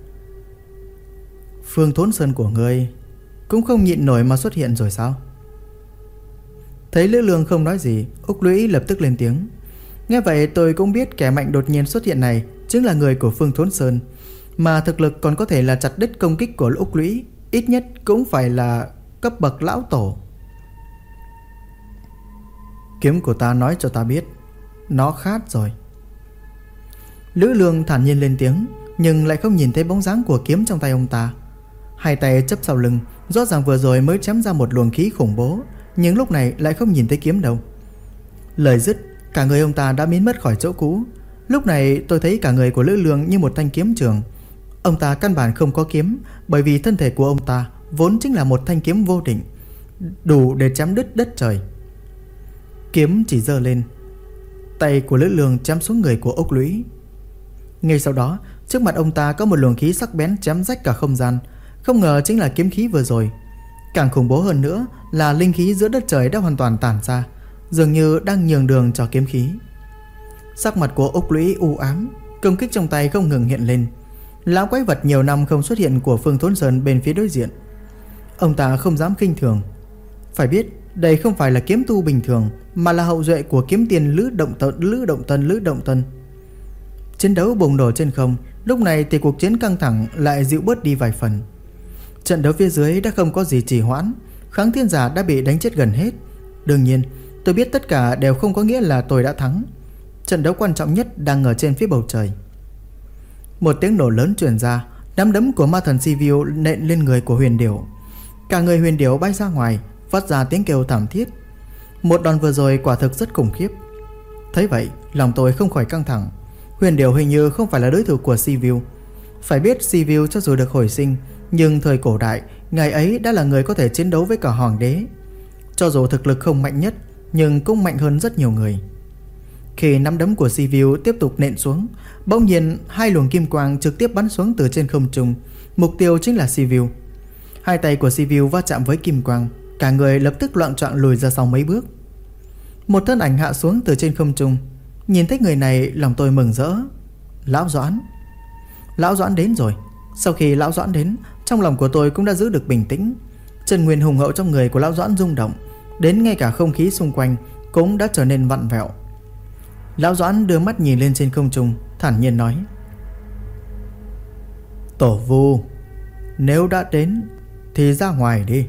Phương Thốn Sơn của ngươi cũng không nhịn nổi mà xuất hiện rồi sao? Thấy Lữ Lương không nói gì, Úc Lũy lập tức lên tiếng. Nghe vậy tôi cũng biết kẻ mạnh đột nhiên xuất hiện này chính là người của Phương Thốn Sơn, mà thực lực còn có thể là chặt đứt công kích của Úc Lũy, ít nhất cũng phải là cấp bậc lão tổ. Kiếm của ta nói cho ta biết, nó khát rồi. Lữ Lương thản nhiên lên tiếng, nhưng lại không nhìn thấy bóng dáng của kiếm trong tay ông ta. Hai tay chấp sau lưng, rõ ràng vừa rồi mới chém ra một luồng khí khủng bố, nhưng lúc này lại không nhìn thấy kiếm đâu. Lời dứt, cả người ông ta đã biến mất khỏi chỗ cũ. Lúc này tôi thấy cả người của Lữ Lương như một thanh kiếm trường. Ông ta căn bản không có kiếm, bởi vì thân thể của ông ta vốn chính là một thanh kiếm vô định, đủ để chém đứt đất trời. Kiếm chỉ giơ lên, tay của Lữ Lương chém xuống người của Úc Lũy. Ngay sau đó, trước mặt ông ta có một luồng khí sắc bén chém rách cả không gian. Không ngờ chính là kiếm khí vừa rồi. Càng khủng bố hơn nữa là linh khí giữa đất trời đã hoàn toàn tản ra, dường như đang nhường đường cho kiếm khí. Sắc mặt của Úc Lũy u ám, công kích trong tay không ngừng hiện lên. Lão quái vật nhiều năm không xuất hiện của Phương Thốn Sơn bên phía đối diện, ông ta không dám khinh thường. Phải biết đây không phải là kiếm tu bình thường, mà là hậu duệ của kiếm tiền Lữ Động Tân. Chiến đấu bùng nổ trên không. Lúc này thì cuộc chiến căng thẳng lại dịu bớt đi vài phần. Trận đấu phía dưới đã không có gì trì hoãn. Kháng Thiên Giả đã bị đánh chết gần hết. Đương nhiên tôi biết tất cả đều không có nghĩa là tôi đã thắng. Trận đấu quan trọng nhất đang ở trên phía bầu trời. Một tiếng nổ lớn truyền ra. Nắm đấm của ma thần Sivu nện lên người của Huyền Điểu. Cả người Huyền Điểu bay ra ngoài, phát ra tiếng kêu thảm thiết. Một đòn vừa rồi quả thực rất khủng khiếp. Thấy vậy lòng tôi không khỏi căng thẳng. Huyền Điểu hình như không phải là đối thủ của Sivu. Phải biết Sivu cho dù được hồi sinh, nhưng thời cổ đại ngài ấy đã là người có thể chiến đấu với cả hoàng đế. Cho dù thực lực không mạnh nhất, nhưng cũng mạnh hơn rất nhiều người. Khi nắm đấm của Sivu tiếp tục nện xuống, bỗng nhiên hai luồng kim quang trực tiếp bắn xuống từ trên không trung. Mục tiêu chính là Sivu. Hai tay của Sivu va chạm với kim quang, cả người lập tức loạng choạng lùi ra sau mấy bước. Một thân ảnh hạ xuống từ trên không trung. Nhìn thấy người này lòng tôi mừng rỡ. Lão Doãn. Lão Doãn đến rồi. Sau khi Lão Doãn đến, trong lòng của tôi cũng đã giữ được bình tĩnh. Chân nguyên hùng hậu trong người của Lão Doãn rung động, đến ngay cả không khí xung quanh cũng đã trở nên vặn vẹo. Lão Doãn đưa mắt nhìn lên trên không trung, thản nhiên nói: Tổ Vu, nếu đã đến thì ra ngoài đi.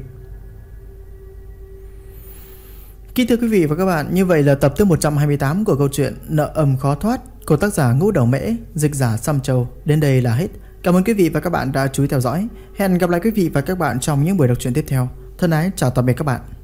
Kính thưa quý vị và các bạn, như vậy là tập thứ 128 của câu chuyện Nợ Âm Khó Thoát của tác giả Ngũ Đầu Mễ, dịch giả Sam Châu đến đây là hết. Cảm ơn quý vị và các bạn đã chú ý theo dõi. Hẹn gặp lại quý vị và các bạn trong những buổi đọc truyện tiếp theo. Thân ái chào tạm biệt các bạn.